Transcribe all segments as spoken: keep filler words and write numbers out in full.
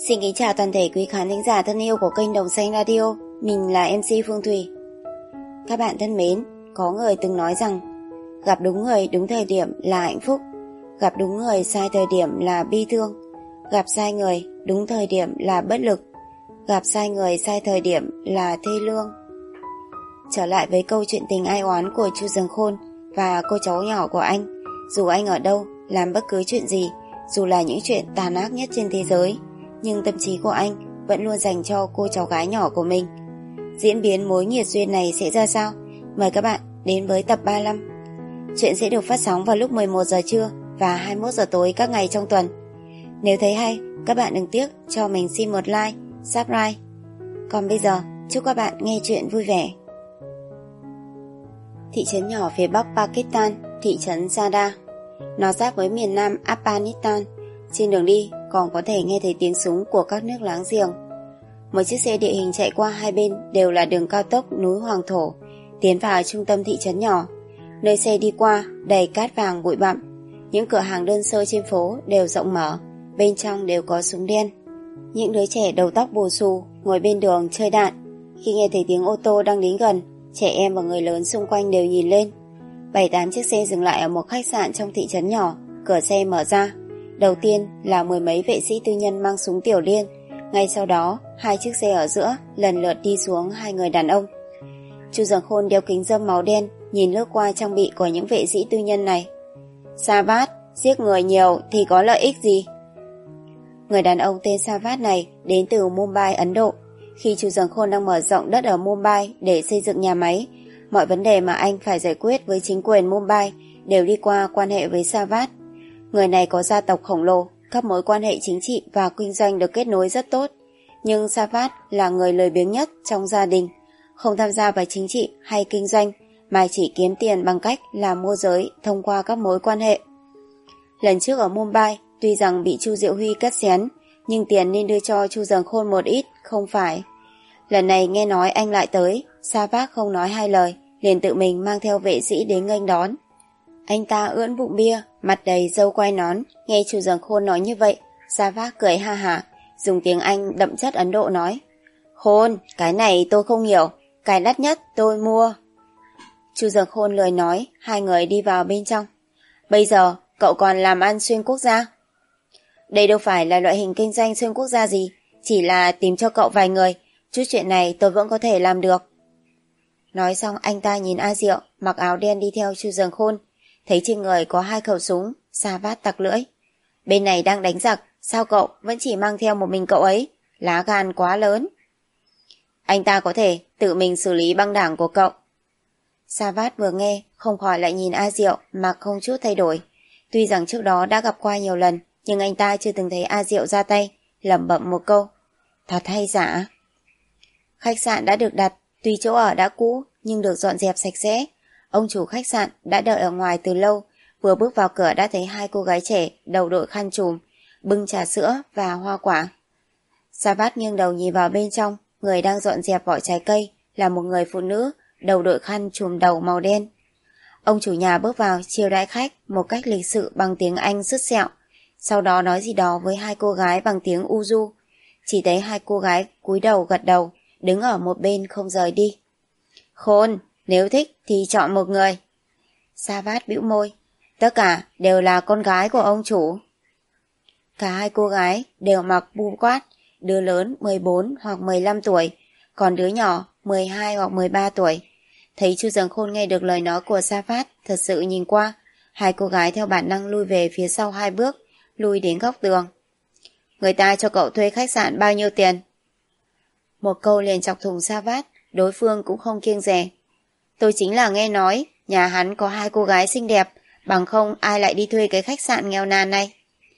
Xin kính chào toàn thể quý khán thính giả thân yêu của kênh Đồng Xanh Radio. Mình là em xê Phương Thùy. Các bạn thân mến, có người từng nói rằng gặp đúng người đúng thời điểm là hạnh phúc, gặp đúng người sai thời điểm là bi thương, gặp sai người đúng thời điểm là bất lực, gặp sai người sai thời điểm là thê lương. Trở lại với câu chuyện tình ai oán của Chu Dường Khôn và cô cháu nhỏ của anh. Dù anh ở đâu, làm bất cứ chuyện gì, dù là những chuyện tàn ác nhất trên thế giới, nhưng tâm trí của anh vẫn luôn dành cho cô cháu gái nhỏ của mình. Diễn biến mối nghiệt duyên này sẽ ra sao? Mời các bạn đến với tập ba mươi lăm. Chuyện sẽ được phát sóng vào lúc mười một giờ trưa và hai mươi mốt giờ tối các ngày trong tuần. Nếu thấy hay, các bạn đừng tiếc cho mình xin một like, subscribe. Còn bây giờ, chúc các bạn nghe chuyện vui vẻ. Thị trấn nhỏ phía bắc Pakistan, thị trấn Sada. Nó giáp với miền nam Afghanistan. Trên đường đi còn có thể nghe thấy tiếng súng của các nước láng giềng. Một chiếc xe địa hình chạy qua hai bên đều là đường cao tốc núi Hoàng Thổ, tiến vào trung tâm thị trấn nhỏ. Nơi xe đi qua đầy cát vàng bụi bặm. Những cửa hàng đơn sơ trên phố đều rộng mở, bên trong đều có súng đen. Những đứa trẻ đầu tóc bù xù ngồi bên đường chơi đạn. Khi nghe thấy tiếng ô tô đang đến gần, trẻ em và người lớn xung quanh đều nhìn lên. Bảy tám chiếc xe dừng lại ở một khách sạn trong thị trấn nhỏ. Cửa xe mở ra. Đầu tiên là mười mấy vệ sĩ tư nhân mang súng tiểu liên. Ngay sau đó, hai chiếc xe ở giữa lần lượt đi xuống hai người đàn ông. Chu Dường Khôn đeo kính râm màu đen, nhìn lướt qua trang bị của những vệ sĩ tư nhân này. Savat, giết người nhiều thì có lợi ích gì? Người đàn ông tên Savat này đến từ Mumbai, Ấn Độ. Khi Chu Dường Khôn đang mở rộng đất ở Mumbai để xây dựng nhà máy, mọi vấn đề mà anh phải giải quyết với chính quyền Mumbai đều đi qua quan hệ với Savat. Người này có gia tộc khổng lồ, các mối quan hệ chính trị và kinh doanh được kết nối rất tốt. Nhưng Savat là người lười biếng nhất trong gia đình, không tham gia vào chính trị hay kinh doanh, mà chỉ kiếm tiền bằng cách làm môi giới thông qua các mối quan hệ. Lần trước ở Mumbai, tuy rằng bị Chu Diệu Huy cắt xén, nhưng tiền nên đưa cho Chu Dường Khôn một ít, không phải. Lần này nghe nói anh lại tới, Savat không nói hai lời, liền tự mình mang theo vệ sĩ đến nghênh đón. Anh ta ưỡn bụng bia, mặt đầy râu quai nón. Nghe Chu Dường Khôn nói như vậy, Savat cười ha hả, dùng tiếng Anh đậm chất Ấn Độ nói: Khôn, cái này tôi không hiểu, cái đắt nhất tôi mua. Chu Dường Khôn lười nói, hai người đi vào bên trong. Bây giờ cậu còn làm ăn xuyên quốc gia? Đây đâu phải là loại hình kinh doanh xuyên quốc gia gì, chỉ là tìm cho cậu vài người, chút chuyện này tôi vẫn có thể làm được. Nói xong anh ta nhìn A Diệu mặc áo đen đi theo Chu Dường Khôn, thấy trên người có hai khẩu súng. Savat tặc lưỡi: Bên này đang đánh giặc, sao cậu vẫn chỉ mang theo một mình cậu ấy? Lá gan quá lớn. Anh ta có thể tự mình xử lý băng đảng của cậu. Savat vừa nghe không khỏi lại nhìn A Diệu mà không chút thay đổi. Tuy rằng trước đó đã gặp qua nhiều lần, nhưng anh ta chưa từng thấy A Diệu ra tay, lẩm bẩm một câu: Thật hay giả. Khách sạn đã được đặt, tuy chỗ ở đã cũ nhưng được dọn dẹp sạch sẽ. Ông chủ khách sạn đã đợi ở ngoài từ lâu, vừa bước vào cửa đã thấy hai cô gái trẻ đầu đội khăn trùm, bưng trà sữa và hoa quả. Savat nghiêng đầu nhìn vào bên trong, người đang dọn dẹp vỏ trái cây là một người phụ nữ đầu đội khăn trùm đầu màu đen. Ông chủ nhà bước vào chiêu đãi khách một cách lịch sự bằng tiếng Anh sứt sẹo, sau đó nói gì đó với hai cô gái bằng tiếng Urdu. Chỉ thấy hai cô gái cúi đầu gật đầu, đứng ở một bên không rời đi. Khôn, nếu thích thì chọn một người. Savat bĩu môi, tất cả đều là con gái của ông chủ. Cả hai cô gái đều mặc bu quát, đứa lớn mười bốn hoặc mười lăm tuổi, còn đứa nhỏ mười hai hoặc mười ba tuổi. Thấy Chu Dường Khôn nghe được lời nói của Savat, thật sự nhìn qua, hai cô gái theo bản năng lui về phía sau hai bước, lui đến góc tường. Người ta cho cậu thuê khách sạn bao nhiêu tiền? Một câu liền chọc thủng Savat, đối phương cũng không kiêng dè. Tôi chính là nghe nói nhà hắn có hai cô gái xinh đẹp, bằng không ai lại đi thuê cái khách sạn nghèo nàn này.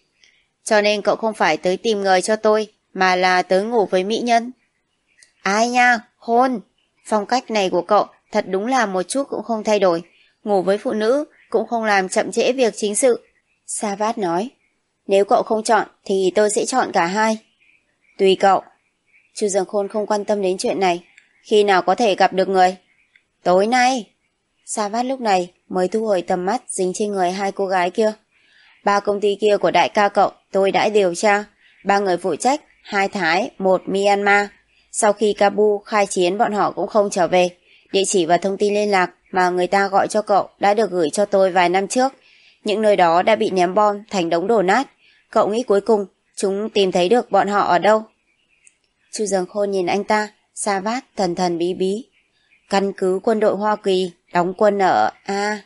Cho nên cậu không phải tới tìm người cho tôi, mà là tới ngủ với mỹ nhân. Ai nha, Khôn, phong cách này của cậu thật đúng là một chút cũng không thay đổi, ngủ với phụ nữ cũng không làm chậm trễ việc chính sự. Savat nói, nếu cậu không chọn thì tôi sẽ chọn cả hai. Tùy cậu. Chu Dường Khôn không quan tâm đến chuyện này. Khi nào có thể gặp được người? Tối nay. Savat lúc này mới thu hồi tầm mắt dính trên người hai cô gái kia. Ba công ty kia của đại ca cậu tôi đã điều tra. Ba người phụ trách hai Thái, một Myanmar. Sau khi Kabul khai chiến bọn họ cũng không trở về. Địa chỉ và thông tin liên lạc mà người ta gọi cho cậu đã được gửi cho tôi vài năm trước. Những nơi đó đã bị ném bom thành đống đổ nát. Cậu nghĩ cuối cùng chúng tìm thấy được bọn họ ở đâu? Chu Dường Khôn nhìn anh ta, Savat thần thần bí bí. Căn cứ quân đội Hoa Kỳ đóng quân ở A.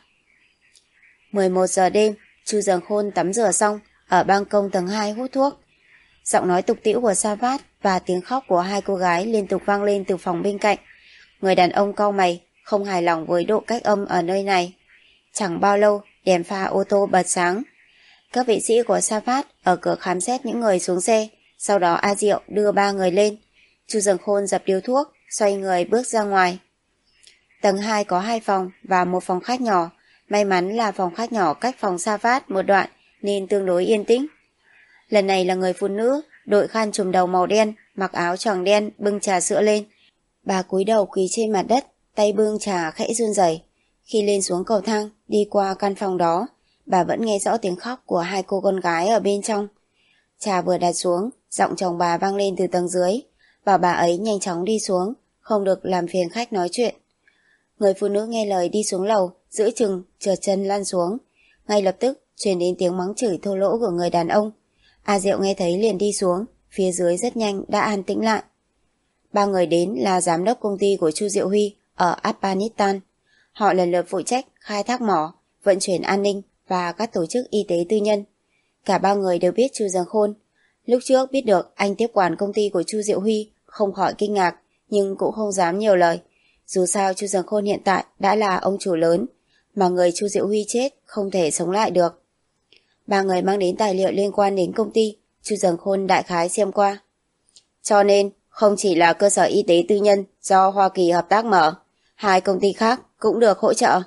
mười một giờ đêm, Chu Dường Khôn tắm rửa xong, ở ban công tầng hai hút thuốc. Giọng nói tục tĩu của Savat và tiếng khóc của hai cô gái liên tục vang lên từ phòng bên cạnh. Người đàn ông cau mày, không hài lòng với độ cách âm ở nơi này. Chẳng bao lâu, đèn pha ô tô bật sáng. Các vệ sĩ của Savat ở cửa khám xét những người xuống xe, sau đó A Diệu đưa ba người lên. Chu Dường Khôn dập điếu thuốc, xoay người bước ra ngoài. Tầng hai có hai phòng và một phòng khách nhỏ. May mắn là phòng khách nhỏ cách phòng Savat một đoạn nên tương đối yên tĩnh. Lần này là người phụ nữ, đội khăn trùm đầu màu đen, mặc áo choàng đen, bưng trà sữa lên. Bà cúi đầu quỳ trên mặt đất, tay bưng trà khẽ run rẩy. Khi lên xuống cầu thang, đi qua căn phòng đó, bà vẫn nghe rõ tiếng khóc của hai cô con gái ở bên trong. Trà vừa đặt xuống, giọng chồng bà vang lên từ tầng dưới, và bà ấy nhanh chóng đi xuống, không được làm phiền khách nói chuyện. Người phụ nữ nghe lời đi xuống lầu, giữa chừng, trượt chân lăn xuống. Ngay lập tức, truyền đến tiếng mắng chửi thô lỗ của người đàn ông. A Diệu nghe thấy liền đi xuống, phía dưới rất nhanh đã an tĩnh lại. Ba người đến là giám đốc công ty của Chu Diệu Huy ở Afghanistan. Họ lần lượt phụ trách khai thác mỏ, vận chuyển an ninh và các tổ chức y tế tư nhân. Cả ba người đều biết Chu Dường Khôn. Lúc trước biết được anh tiếp quản công ty của Chu Diệu Huy, không khỏi kinh ngạc, nhưng cũng không dám nhiều lời. Dù sao Chu Dường Khôn hiện tại đã là ông chủ lớn, mà người Chu Diệu Huy chết không thể sống lại được. Ba người mang đến tài liệu liên quan đến công ty, Chu Dường Khôn đại khái xem qua. Cho nên, không chỉ là cơ sở y tế tư nhân do Hoa Kỳ hợp tác mở, hai công ty khác cũng được hỗ trợ.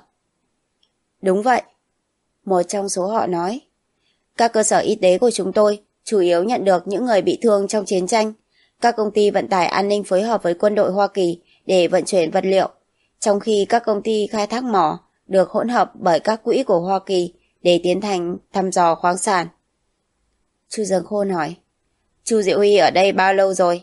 Đúng vậy. Một trong số họ nói. Các cơ sở y tế của chúng tôi chủ yếu nhận được những người bị thương trong chiến tranh. Các công ty vận tải an ninh phối hợp với quân đội Hoa Kỳ để vận chuyển vật liệu, trong khi các công ty khai thác mỏ được hỗn hợp bởi các quỹ của Hoa Kỳ để tiến hành thăm dò khoáng sản. Chu Dường Khôn hỏi. Chu Diệu Huy ở đây bao lâu rồi?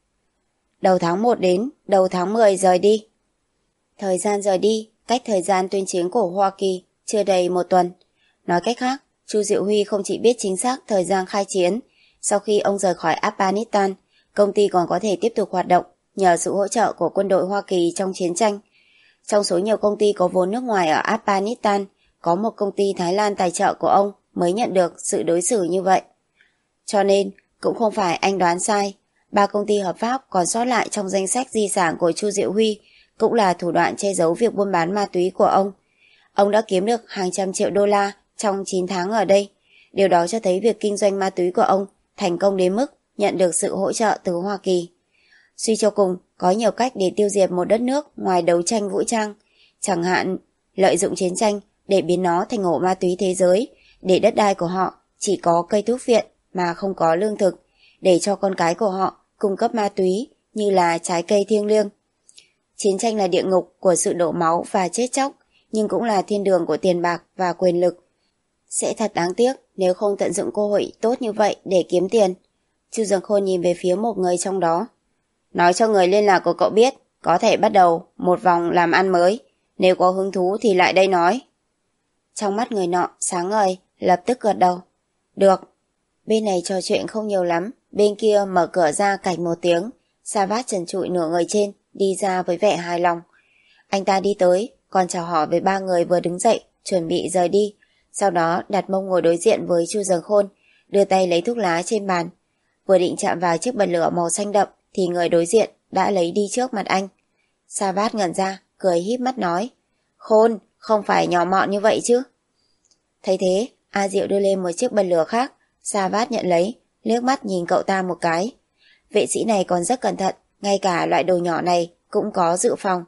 Đầu tháng một đến đầu tháng mười rời đi. Thời gian rời đi cách thời gian tuyên chiến của Hoa Kỳ chưa đầy một tuần. Nói cách khác, Chu Diệu Huy không chỉ biết chính xác thời gian khai chiến, sau khi ông rời khỏi Afghanistan, công ty còn có thể tiếp tục hoạt động nhờ sự hỗ trợ của quân đội Hoa Kỳ trong chiến tranh. Trong số nhiều công ty có vốn nước ngoài ở Afghanistan, có một công ty Thái Lan tài trợ của ông mới nhận được sự đối xử như vậy. Cho nên, cũng không phải anh đoán sai, ba công ty hợp pháp còn sót lại trong danh sách di sản của Chu Diệu Huy cũng là thủ đoạn che giấu việc buôn bán ma túy của ông. Ông đã kiếm được hàng trăm triệu đô la trong chín tháng ở đây. Điều đó cho thấy việc kinh doanh ma túy của ông thành công đến mức nhận được sự hỗ trợ từ Hoa Kỳ. Suy cho cùng, có nhiều cách để tiêu diệt một đất nước ngoài đấu tranh vũ trang. Chẳng hạn, lợi dụng chiến tranh để biến nó thành ổ ma túy thế giới, để đất đai của họ chỉ có cây thuốc viện mà không có lương thực, để cho con cái của họ cung cấp ma túy như là trái cây thiêng liêng. Chiến tranh là địa ngục của sự đổ máu và chết chóc, nhưng cũng là thiên đường của tiền bạc và quyền lực. Sẽ thật đáng tiếc nếu không tận dụng cơ hội tốt như vậy để kiếm tiền. Chu Dường Khôn nhìn về phía một người trong đó. Nói cho người liên lạc của cậu biết, có thể bắt đầu một vòng làm ăn mới. Nếu có hứng thú thì lại đây nói. Trong mắt người nọ sáng ngời, lập tức gật đầu. Được. Bên này trò chuyện không nhiều lắm, bên kia mở cửa ra cạch một tiếng. Savat trần trụi nửa người trên, đi ra với vẻ hài lòng. Anh ta đi tới, còn chào hỏi với ba người vừa đứng dậy, chuẩn bị rời đi. Sau đó đặt mông ngồi đối diện với Chu Dường Khôn, đưa tay lấy thuốc lá trên bàn. Vừa định chạm vào chiếc bật lửa màu xanh đậm thì người đối diện đã lấy đi trước mặt anh. Savat ngẩn ra, cười híp mắt nói. Khôn, không phải nhỏ mọn như vậy chứ. Thấy thế, A Diệu đưa lên một chiếc bật lửa khác. Savat nhận lấy, liếc mắt nhìn cậu ta một cái. Vệ sĩ này còn rất cẩn thận, ngay cả loại đồ nhỏ này cũng có dự phòng.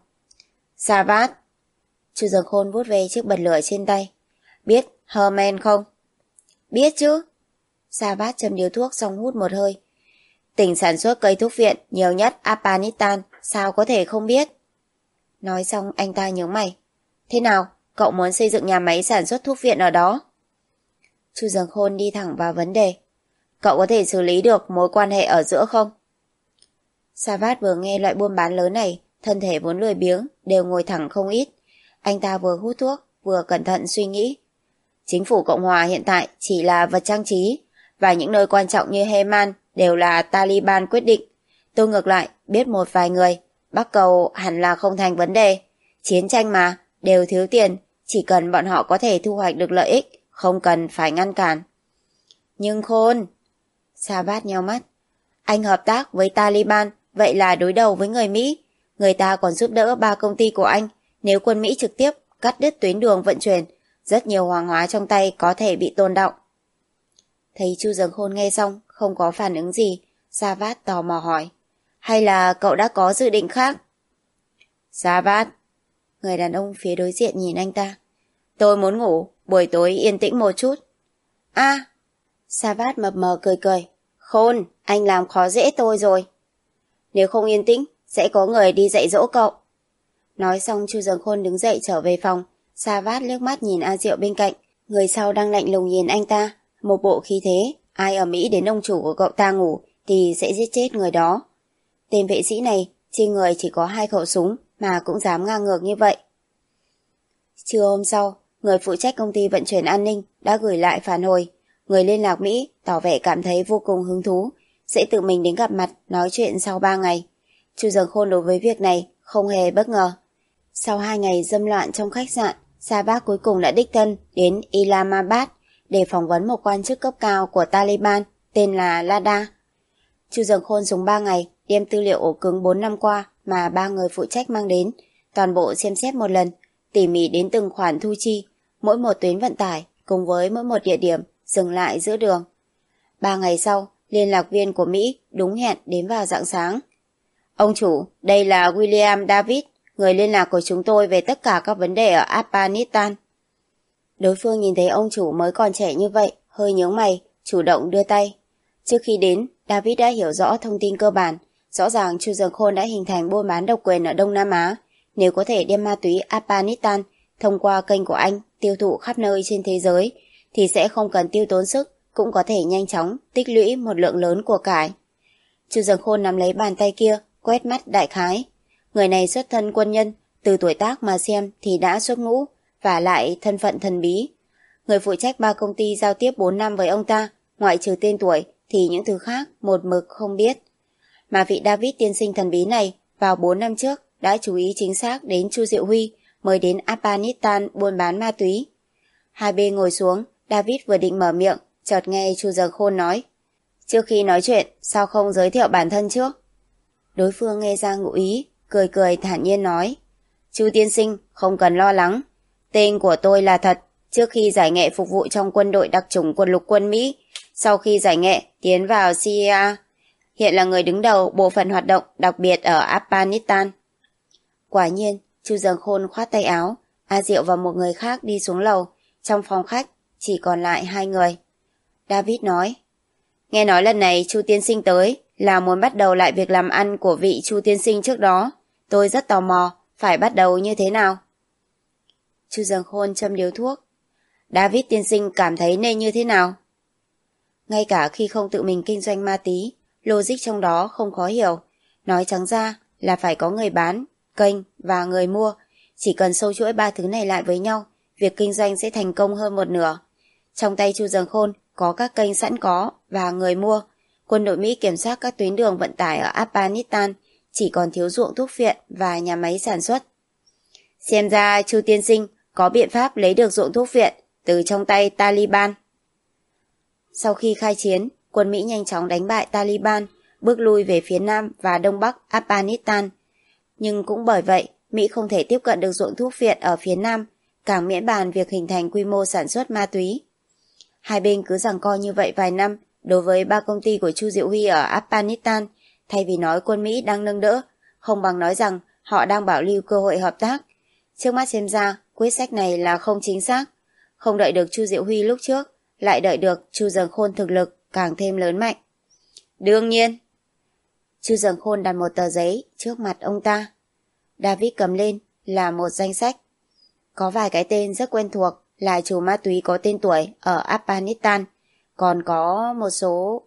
Savat. Chu Dường Khôn vuốt về chiếc bật lửa trên tay. Biết Herman không? Biết chứ. Savat châm điếu thuốc xong hút một hơi. Tỉnh sản xuất cây thuốc viện nhiều nhất Afghanistan, sao có thể không biết? Nói xong anh ta nhướng mày. Thế nào, cậu muốn xây dựng nhà máy sản xuất thuốc viện ở đó? Chu Dường Khôn đi thẳng vào vấn đề. cậu có thể xử lý được mối quan hệ ở giữa không? Savat vừa nghe loại buôn bán lớn này, thân thể vốn lười biếng, đều ngồi thẳng không ít. Anh ta vừa hút thuốc, vừa cẩn thận suy nghĩ. Chính phủ Cộng hòa hiện tại chỉ là vật trang trí, và những nơi quan trọng như Heman đều là Taliban quyết định. Tôi ngược lại, biết một vài người, Bắc Cầu hẳn là không thành vấn đề. Chiến tranh mà, đều thiếu tiền, chỉ cần bọn họ có thể thu hoạch được lợi ích, không cần phải ngăn cản. Nhưng khôn... Sabat nheo mắt. Anh hợp tác với Taliban, vậy là đối đầu với người Mỹ. Người ta còn giúp đỡ ba công ty của anh. Nếu quân Mỹ trực tiếp cắt đứt tuyến đường vận chuyển, rất nhiều hàng hóa trong tay có thể bị tồn đọng. Thấy Chu Dâng Khôn nghe xong, không có phản ứng gì, Savat tò mò hỏi. Hay là cậu đã có dự định khác? Savat. Người đàn ông phía đối diện nhìn anh ta. Tôi muốn ngủ, buổi tối yên tĩnh một chút. A. À, Savat mập mờ cười cười. Khôn, anh làm khó dễ tôi rồi. Nếu không yên tĩnh, sẽ có người đi dạy dỗ cậu. Nói xong Chu Dâng Khôn đứng dậy trở về phòng. Savat liếc mắt nhìn A Diệu bên cạnh. Người sau đang lạnh lùng nhìn anh ta. Một bộ khí thế, ai ở Mỹ đến ông chủ của cậu ta ngủ thì sẽ giết chết người đó. Tên vệ sĩ này, trên người chỉ có hai khẩu súng mà cũng dám ngang ngược như vậy. Trưa hôm sau, người phụ trách công ty vận chuyển an ninh đã gửi lại phản hồi. Người liên lạc Mỹ tỏ vẻ cảm thấy vô cùng hứng thú, sẽ tự mình đến gặp mặt nói chuyện sau ba ngày. Chu Dâng Khôn đối với việc này không hề bất ngờ. Sau hai ngày dâm loạn trong khách sạn, Sabat cuối cùng đã đích thân đến Islamabad để phỏng vấn một quan chức cấp cao của Taliban tên là Lada. Chu Dâng Khôn dùng ba ngày đem tư liệu ổ cứng bốn năm qua mà ba người phụ trách mang đến, toàn bộ xem xét một lần, tỉ mỉ đến từng khoản thu chi, mỗi một tuyến vận tải cùng với mỗi một địa điểm dừng lại giữa đường. Ba ngày sau, liên lạc viên của Mỹ đúng hẹn đến vào rạng sáng. Ông chủ, đây là William David, người liên lạc của chúng tôi về tất cả các vấn đề ở Afghanistan. Đối phương nhìn thấy ông chủ mới còn trẻ như vậy, hơi nhướng mày, chủ động đưa tay. Trước khi đến, David đã hiểu rõ thông tin cơ bản. Rõ ràng Chu Dâng Khôn đã hình thành buôn bán độc quyền ở Đông Nam Á. Nếu có thể đem ma túy Afghanistan thông qua kênh của anh tiêu thụ khắp nơi trên thế giới, thì sẽ không cần tiêu tốn sức, cũng có thể nhanh chóng tích lũy một lượng lớn của cải. Chu Dâng Khôn nắm lấy bàn tay kia, quét mắt đại khái. Người này xuất thân quân nhân, từ tuổi tác mà xem thì đã xuất ngũ, và lại thân phận thần bí. Người phụ trách ba công ty giao tiếp bốn năm với ông ta, ngoại trừ tên tuổi thì những thứ khác một mực không biết. Mà vị David tiên sinh thần bí này vào bốn năm trước đã chú ý chính xác đến Chu Diệu Huy mới đến Afghanistan buôn bán ma túy. Hai bên ngồi xuống, David vừa định mở miệng, chợt nghe Chu Dâng Khôn nói. Trước khi nói chuyện, sao không giới thiệu bản thân trước? Đối phương nghe ra ngụ ý, cười cười thản nhiên nói. Chu tiên sinh, không cần lo lắng. Tên của tôi là Thật, trước khi giải nghệ phục vụ trong quân đội đặc chủng quân lục quân Mỹ, sau khi giải nghệ tiến vào xê i a, hiện là người đứng đầu bộ phận hoạt động đặc biệt ở Afghanistan. Quả nhiên, Chu Dâng Khôn khoát tay áo, A Diệu và một người khác đi xuống lầu, trong phòng khách chỉ còn lại hai người. David nói, nghe nói lần này Chu tiên sinh tới là muốn bắt đầu lại việc làm ăn của vị Chu tiên sinh trước đó. Tôi rất tò mò, phải bắt đầu như thế nào? Chu Dâng Khôn châm điếu thuốc. David tiên sinh cảm thấy nên như thế nào? Ngay cả khi không tự mình kinh doanh ma túy, logic trong đó không khó hiểu. Nói trắng ra là phải có người bán, kênh và người mua. Chỉ cần sâu chuỗi ba thứ này lại với nhau, việc kinh doanh sẽ thành công hơn một nửa. Trong tay Chu Dâng Khôn có các kênh sẵn có và người mua. Quân đội Mỹ kiểm soát các tuyến đường vận tải ở Afghanistan, chỉ còn thiếu ruộng thuốc viện và nhà máy sản xuất. Xem ra Chu tiên sinh có biện pháp lấy được ruộng thuốc viện từ trong tay Taliban. Sau khi khai chiến, quân Mỹ nhanh chóng đánh bại Taliban, bước lui về phía Nam và Đông Bắc Afghanistan. Nhưng cũng bởi vậy, Mỹ không thể tiếp cận được ruộng thuốc viện ở phía Nam, càng miễn bàn việc hình thành quy mô sản xuất ma túy. Hai bên cứ giằng co như vậy vài năm. Đối với ba công ty của Chu Diệu Huy ở Afghanistan, thay vì nói quân Mỹ đang nâng đỡ, không bằng nói rằng họ đang bảo lưu cơ hội hợp tác. Trước mắt xem ra, quyết sách này là không chính xác. Không đợi được Chu Diệu Huy lúc trước, lại đợi được Chu Dâng Khôn thực lực càng thêm lớn mạnh. Đương nhiên. Chu Dâng Khôn đặt một tờ giấy trước mặt ông ta. David cầm lên là một danh sách. Có vài cái tên rất quen thuộc là chủ ma túy có tên tuổi ở Afghanistan. Còn có một số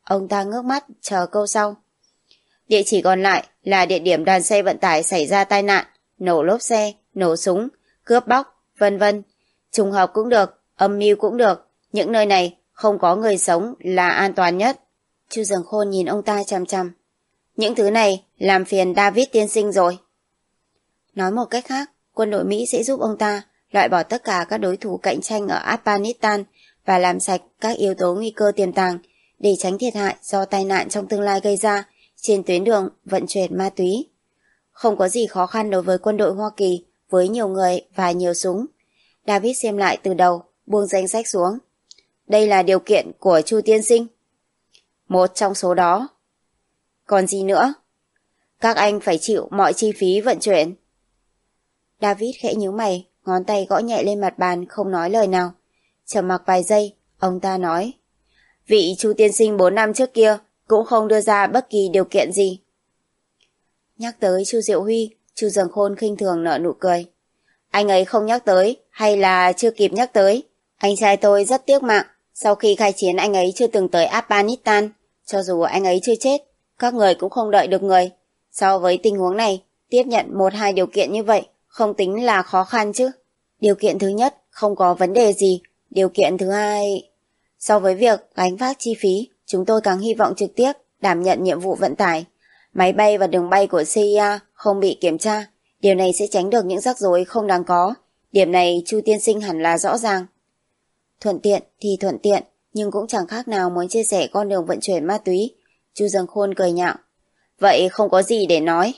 Ông ta ngước mắt chờ câu sau. Địa chỉ còn lại là địa điểm đoàn xe vận tải xảy ra tai nạn, nổ lốp xe, nổ súng, cướp bóc, vân vân. Trùng hợp cũng được, âm mưu cũng được. Những nơi này không có người sống là an toàn nhất. Chu Dường Khôn nhìn ông ta chằm chằm. Những thứ này làm phiền David tiên sinh rồi. Nói một cách khác, quân đội Mỹ sẽ giúp ông ta loại bỏ tất cả các đối thủ cạnh tranh ở Afghanistan và làm sạch các yếu tố nguy cơ tiềm tàng để tránh thiệt hại do tai nạn trong tương lai gây ra trên tuyến đường vận chuyển ma túy. Không có gì khó khăn đối với quân đội Hoa Kỳ với nhiều người và nhiều súng. David xem lại từ đầu, buông danh sách xuống. Đây là điều kiện của Chu tiên sinh. Một trong số đó. Còn gì nữa? Các anh phải chịu mọi chi phí vận chuyển. David khẽ nhíu mày, ngón tay gõ nhẹ lên mặt bàn không nói lời nào. Trầm mặc vài giây, ông ta nói. Vị Chu tiên sinh bốn năm trước kia cũng không đưa ra bất kỳ điều kiện gì. Nhắc tới Chu Diệu Huy, Chu Dường Khôn khinh thường nở nụ cười. Anh ấy không nhắc tới hay là chưa kịp nhắc tới. Anh trai tôi rất tiếc mạng. Sau khi khai chiến anh ấy chưa từng tới Afghanistan. Cho dù anh ấy chưa chết, các người cũng không đợi được người. So với tình huống này, tiếp nhận một hai điều kiện như vậy không tính là khó khăn chứ. Điều kiện thứ nhất không có vấn đề gì. Điều kiện thứ hai... So với việc gánh vác chi phí, chúng tôi càng hy vọng trực tiếp đảm nhận nhiệm vụ vận tải. Máy bay và đường bay của xê i a không bị kiểm tra. Điều này sẽ tránh được những rắc rối không đáng có. Điểm này Chu tiên sinh hẳn là rõ ràng. Thuận tiện thì thuận tiện, nhưng cũng chẳng khác nào muốn chia sẻ con đường vận chuyển ma túy. Chu Dường Khôn cười nhạo. Vậy không có gì để nói.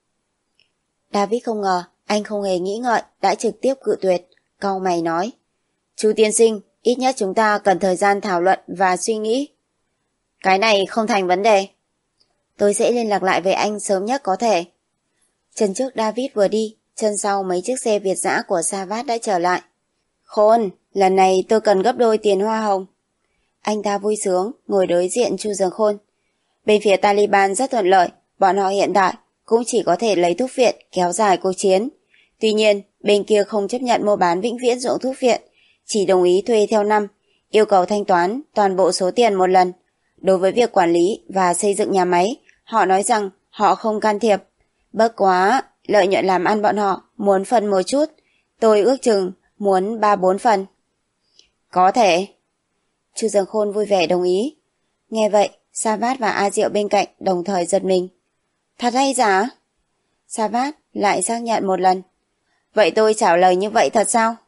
David không ngờ anh không hề nghĩ ngợi đã trực tiếp cự tuyệt. Cau mày nói. Chu tiên sinh, ít nhất chúng ta cần thời gian thảo luận và suy nghĩ. Cái này không thành vấn đề. Tôi sẽ liên lạc lại với anh sớm nhất có thể. Chân trước David vừa đi, chân sau mấy chiếc xe Việt dã của Savat đã trở lại. Khôn, lần này tôi cần gấp đôi tiền hoa hồng. Anh ta vui sướng, ngồi đối diện Chu Dường Khôn. Bên phía Taliban rất thuận lợi, bọn họ hiện tại cũng chỉ có thể lấy thuốc viện kéo dài cuộc chiến. Tuy nhiên, bên kia không chấp nhận mua bán vĩnh viễn ruộng thuốc viện, chỉ đồng ý thuê theo năm, yêu cầu thanh toán toàn bộ số tiền một lần. Đối với việc quản lý và xây dựng nhà máy, họ nói rằng họ không can thiệp. Bất quá, lợi nhuận làm ăn bọn họ muốn phần một chút, tôi ước chừng muốn ba bốn phần. Có thể. Chu Dường Khôn vui vẻ đồng ý. Nghe vậy, Savat và A Diệu bên cạnh đồng thời giật mình. Thật hay giả? Savat lại xác nhận một lần. Vậy tôi trả lời như vậy thật sao?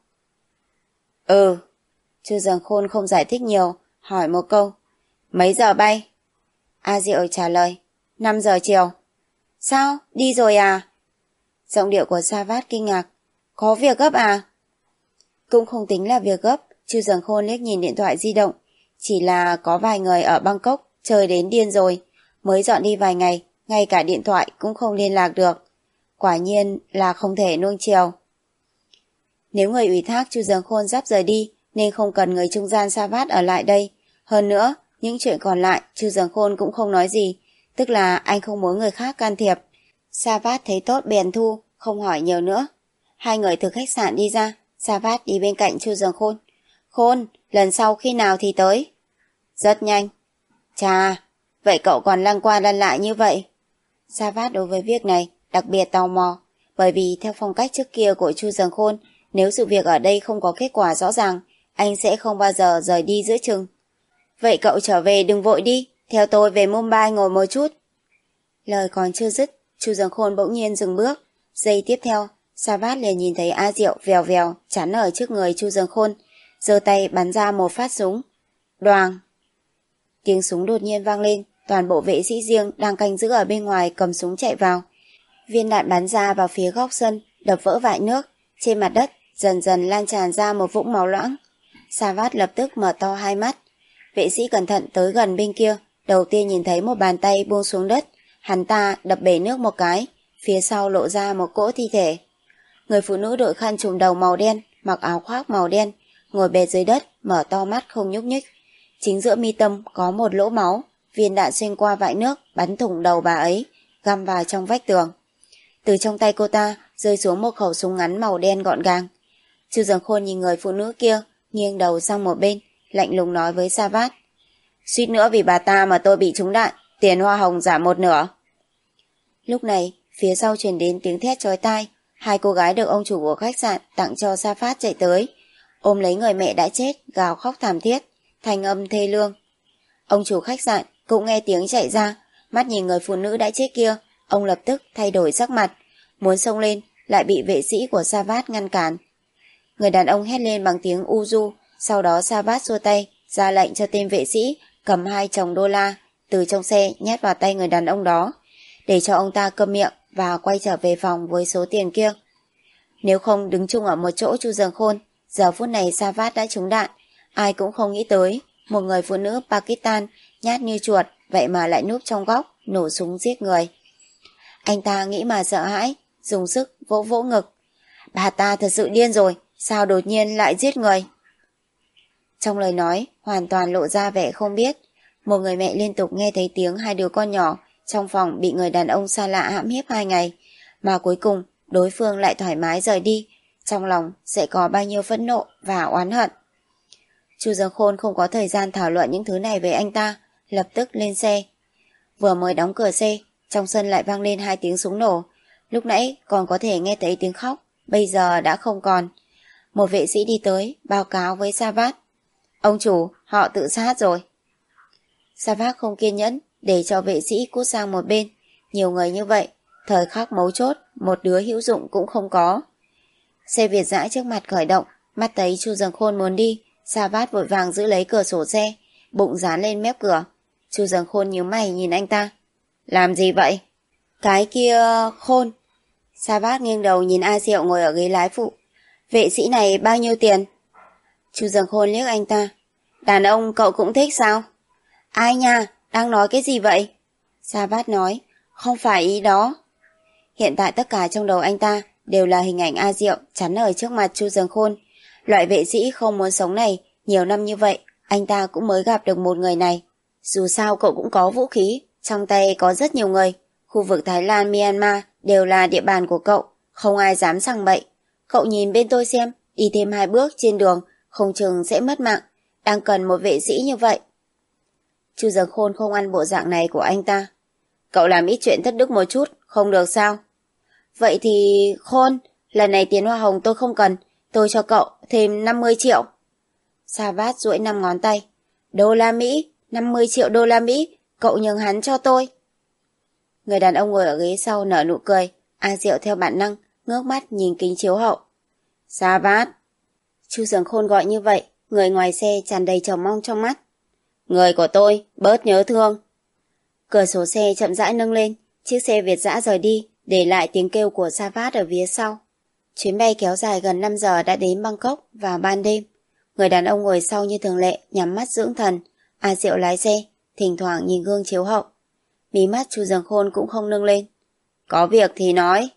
Ừ. Chu Dường Khôn không giải thích nhiều, hỏi một câu. Mấy giờ bay? A Diệu trả lời. năm giờ chiều. Sao? Đi rồi à? Giọng điệu của Savat kinh ngạc. Có việc gấp à? Cũng không tính là việc gấp. Chu Dường Khôn liếc nhìn điện thoại di động. Chỉ là có vài người ở Bangkok chơi đến điên rồi. Mới dọn đi vài ngày, ngay cả điện thoại cũng không liên lạc được. Quả nhiên là không thể nuông chiều. Nếu người ủy thác Chu Dường Khôn sắp rời đi, nên không cần người trung gian Savat ở lại đây. Hơn nữa, những chuyện còn lại Chu Dường Khôn cũng không nói gì, tức là anh không muốn người khác can thiệp. Savat thấy tốt bèn thu, không hỏi nhiều nữa. Hai người từ khách sạn đi ra, Savat đi bên cạnh Chu Dường Khôn. Khôn, lần sau khi nào thì tới? Rất nhanh. Chà, vậy cậu còn lăn qua lăn lại như vậy? Savat đối với việc này đặc biệt tò mò, bởi vì theo phong cách trước kia của Chu Dường Khôn, nếu sự việc ở đây không có kết quả rõ ràng, anh sẽ không bao giờ rời đi giữa chừng. Vậy cậu trở về đừng vội đi, theo tôi về Mumbai ngồi một chút. Lời còn chưa dứt, Chu Dường Khôn bỗng nhiên dừng bước. Giây tiếp theo, Savat liền nhìn thấy A Diệu vèo vèo chắn ở trước người Chu Dường Khôn, giơ tay bắn ra một phát súng. Đoàng! Tiếng súng đột nhiên vang lên, toàn bộ vệ sĩ riêng đang canh giữ ở bên ngoài cầm súng chạy vào. Viên đạn bắn ra vào phía góc sân, đập vỡ vại nước, trên mặt đất dần dần lan tràn ra một vũng máu loãng. Savat lập tức mở to hai mắt. Vệ sĩ cẩn thận tới gần bên kia, đầu tiên nhìn thấy một bàn tay buông xuống đất, hắn ta đập bể nước một cái, phía sau lộ ra một cỗ thi thể. Người phụ nữ đội khăn trùm đầu màu đen, mặc áo khoác màu đen, ngồi bệt dưới đất, mở to mắt không nhúc nhích. Chính giữa mi tâm có một lỗ máu, viên đạn xuyên qua vại nước bắn thủng đầu bà ấy, găm vào trong vách tường. Từ trong tay cô ta rơi xuống một khẩu súng ngắn màu đen gọn gàng. Chu Dường Khôn nhìn người phụ nữ kia, nghiêng đầu sang một bên, lạnh lùng nói với Savat. Suýt nữa vì bà ta mà tôi bị trúng đạn, tiền hoa hồng giảm một nửa. Lúc này, phía sau truyền đến tiếng thét chói tai. Hai cô gái được ông chủ của khách sạn tặng cho Sa Phát chạy tới, ôm lấy người mẹ đã chết, gào khóc thảm thiết, thanh âm thê lương. Ông chủ khách sạn cũng nghe tiếng chạy ra, mắt nhìn người phụ nữ đã chết kia, ông lập tức thay đổi sắc mặt, muốn xông lên, lại bị vệ sĩ của Sa Phát ngăn cản. Người đàn ông hét lên bằng tiếng Uzu, sau đó Sa Phát xua tay, ra lệnh cho tên vệ sĩ cầm hai chồng đô la từ trong xe nhét vào tay người đàn ông đó, để cho ông ta câm miệng và quay trở về phòng với số tiền kia. Nếu không đứng chung ở một chỗ Chu Dường Khôn, giờ phút này Sa Phát đã trúng đạn. Ai cũng không nghĩ tới một người phụ nữ Pakistan nhát như chuột, vậy mà lại núp trong góc nổ súng giết người. Anh ta nghĩ mà sợ hãi, dùng sức vỗ vỗ ngực. Bà ta thật sự điên rồi, sao đột nhiên lại giết người? Trong lời nói hoàn toàn lộ ra vẻ không biết. Một người mẹ liên tục nghe thấy tiếng hai đứa con nhỏ trong phòng bị người đàn ông xa lạ hãm hiếp hai ngày, mà cuối cùng đối phương lại thoải mái rời đi, trong lòng sẽ có bao nhiêu phẫn nộ và oán hận. Chu Dường Khôn không có thời gian thảo luận những thứ này với anh ta, lập tức lên xe. Vừa mới đóng cửa xe, trong sân lại vang lên hai tiếng súng nổ. Lúc nãy còn có thể nghe thấy tiếng khóc, bây giờ đã không còn. Một vệ sĩ đi tới, báo cáo với Sa Phát. Ông chủ, họ tự sát rồi. Sa Phát không kiên nhẫn, để cho vệ sĩ cút sang một bên. Nhiều người như vậy, thời khắc mấu chốt, một đứa hữu dụng cũng không có. Xe Việt dã trước mặt khởi động, mắt thấy Chu Dường Khôn muốn đi, Sa Phát vội vàng giữ lấy cửa sổ xe, bụng dán lên mép cửa. Chu Dường Khôn nhíu mày nhìn anh ta. Làm gì vậy? Cái kia Khôn. Sa Phát nghiêng đầu nhìn A Diệu ngồi ở ghế lái phụ. Vệ sĩ này bao nhiêu tiền? Chu Dường Khôn liếc anh ta. Đàn ông cậu cũng thích sao? Ai nha, đang nói cái gì vậy? Sa Phát nói, không phải ý đó. Hiện tại tất cả trong đầu anh ta đều là hình ảnh A Diệu chắn ở trước mặt Chu Dường Khôn. Loại vệ sĩ không muốn sống này, nhiều năm như vậy, anh ta cũng mới gặp được một người này. Dù sao cậu cũng có vũ khí, trong tay có rất nhiều người. Khu vực Thái Lan, Myanmar đều là địa bàn của cậu, không ai dám sằng bậy. Cậu nhìn bên tôi xem, đi thêm hai bước trên đường, không chừng sẽ mất mạng. Đang cần một vệ sĩ như vậy. Chu Dường Khôn không ăn bộ dạng này của anh ta. Cậu làm ít chuyện thất đức một chút, không được sao? Vậy thì Khôn, lần này tiền hoa hồng tôi không cần, tôi cho cậu thêm năm mươi triệu. Sa Phát duỗi năm ngón tay. Đô la Mỹ, năm mươi triệu đô la Mỹ, cậu nhường hắn cho tôi. Người đàn ông ngồi ở ghế sau nở nụ cười. A Diệu theo bản năng ngước mắt nhìn kính chiếu hậu. Sa Phát. Chu Dường Khôn gọi như vậy, người ngoài xe tràn đầy chờ mong trong mắt. Người của tôi bớt nhớ thương. Cửa sổ xe chậm rãi nâng lên, chiếc xe Việt dã rời đi, để lại tiếng kêu của Sa Phát ở phía sau. Chuyến bay kéo dài gần năm giờ đã đến Bangkok vào ban đêm. Người đàn ông ngồi sau như thường lệ nhắm mắt dưỡng thần. A Diệu lái xe, thỉnh thoảng nhìn gương chiếu hậu. Mí mắt Chu Dường Khôn cũng không nâng lên. Có việc thì nói.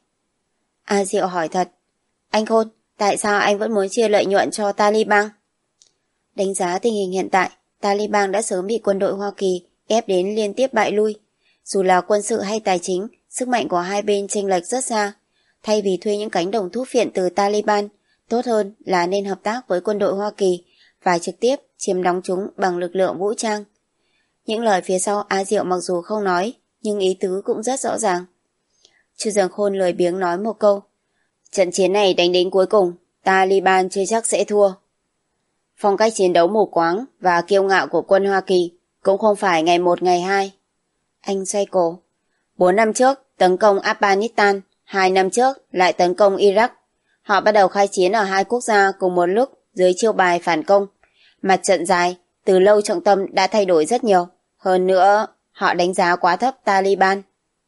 A Diệu hỏi thật. Anh Khôn, tại sao anh vẫn muốn chia lợi nhuận cho Taliban? Đánh giá tình hình hiện tại, Taliban đã sớm bị quân đội Hoa Kỳ ép đến liên tiếp bại lui. Dù là quân sự hay tài chính, sức mạnh của hai bên chênh lệch rất xa. Thay vì thuê những cánh đồng thuốc phiện từ Taliban, tốt hơn là nên hợp tác với quân đội Hoa Kỳ và trực tiếp chiếm đóng chúng bằng lực lượng vũ trang. Những lời phía sau A Diệu mặc dù không nói, nhưng ý tứ cũng rất rõ ràng. Chu Dường Khôn lười biếng nói một câu. Trận chiến này đánh đến cuối cùng, Taliban chưa chắc sẽ thua. Phong cách chiến đấu mù quáng và kiêu ngạo của quân Hoa Kỳ cũng không phải ngày một ngày hai. Anh xoay cổ. Bốn năm trước tấn công Afghanistan, hai năm trước lại tấn công Iraq. Họ bắt đầu khai chiến ở hai quốc gia cùng một lúc dưới chiêu bài phản công. Mặt trận dài, từ lâu trọng tâm đã thay đổi rất nhiều. Hơn nữa, họ đánh giá quá thấp Taliban.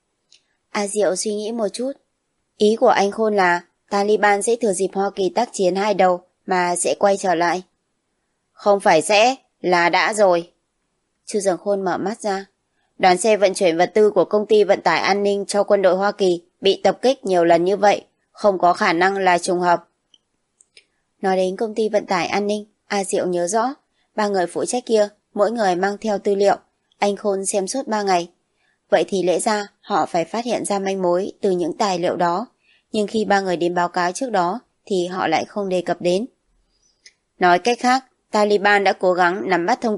A Diệu suy nghĩ một chút. Ý của anh Khôn là Taliban sẽ thừa dịp Hoa Kỳ tác chiến hai đầu mà sẽ quay trở lại. Không phải sẽ, là đã rồi. Chu Dường Khôn mở mắt ra. Đoàn xe vận chuyển vật tư của công ty vận tải an ninh cho quân đội Hoa Kỳ bị tập kích nhiều lần như vậy, không có khả năng là trùng hợp. Nói đến công ty vận tải an ninh, A Diệu nhớ rõ, ba người phụ trách kia, mỗi người mang theo tư liệu, anh Khôn xem suốt ba ngày. Vậy thì lẽ ra họ phải phát hiện ra manh mối từ những tài liệu đó, nhưng khi ba người đến báo cáo trước đó thì họ lại không đề cập đến. Nói cách khác, Taliban đã cố gắng nắm bắt thông tin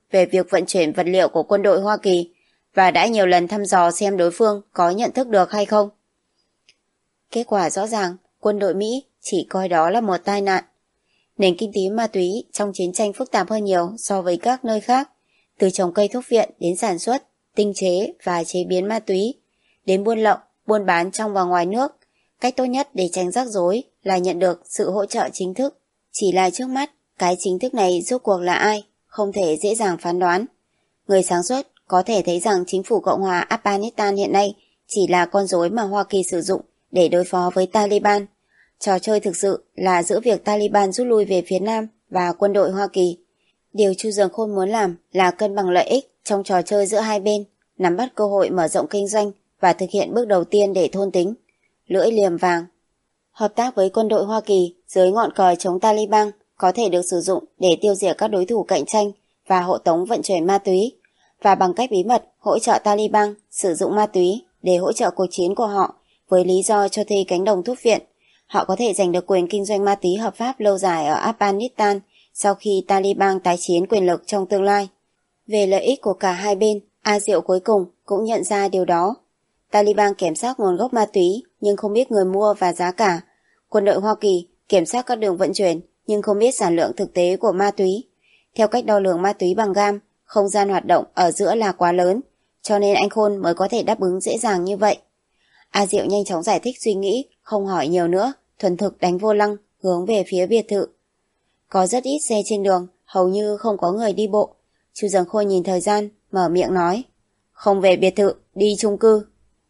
về việc vận chuyển vật liệu của quân đội Hoa Kỳ và đã nhiều lần thăm dò xem đối phương có nhận thức được hay không. Kết quả rõ ràng, quân đội Mỹ chỉ coi đó là một tai nạn. Nền kinh tế ma túy trong chiến tranh phức tạp hơn nhiều so với các nơi khác, từ trồng cây thuốc viện đến sản xuất, tinh chế và chế biến ma túy, đến buôn lậu, buôn bán trong và ngoài nước. Cách tốt nhất để tránh rắc rối là nhận được sự hỗ trợ chính thức. Chỉ là trước mắt, cái chính thức này rốt cuộc là ai, không thể dễ dàng phán đoán. Người sáng suốt có thể thấy rằng chính phủ Cộng hòa Afghanistan hiện nay chỉ là con rối mà Hoa Kỳ sử dụng để đối phó với Taliban. Trò chơi thực sự là giữa việc Taliban rút lui về phía Nam và quân đội Hoa Kỳ. Điều Chu Dương Khôn muốn làm là cân bằng lợi ích trong trò chơi giữa hai bên, nắm bắt cơ hội mở rộng kinh doanh và thực hiện bước đầu tiên để thôn tính. Lưỡi liềm vàng. Hợp tác với quân đội Hoa Kỳ dưới ngọn cờ chống Taliban có thể được sử dụng để tiêu diệt các đối thủ cạnh tranh và hộ tống vận chuyển ma túy, và bằng cách bí mật hỗ trợ Taliban sử dụng ma túy để hỗ trợ cuộc chiến của họ với lý do cho thuê cánh đồng thuốc viện. Họ có thể giành được quyền kinh doanh ma túy hợp pháp lâu dài ở Afghanistan sau khi Taliban tái chiếm quyền lực trong tương lai. Về lợi ích của cả hai bên, A Diệu cuối cùng cũng nhận ra điều đó. Taliban kiểm soát nguồn gốc ma túy nhưng không biết người mua và giá cả. Quân đội Hoa Kỳ kiểm soát các đường vận chuyển nhưng không biết sản lượng thực tế của ma túy. Theo cách đo lường ma túy bằng gam, không gian hoạt động ở giữa là quá lớn, cho nên anh Khôn mới có thể đáp ứng dễ dàng như vậy. A Diệu nhanh chóng giải thích suy nghĩ, không hỏi nhiều nữa, thuần thực đánh vô lăng, hướng về phía biệt thự. Có rất ít xe trên đường, hầu như không có người đi bộ. Chu Dương Khôn nhìn thời gian, mở miệng nói. Không về biệt thự, đi chung cư.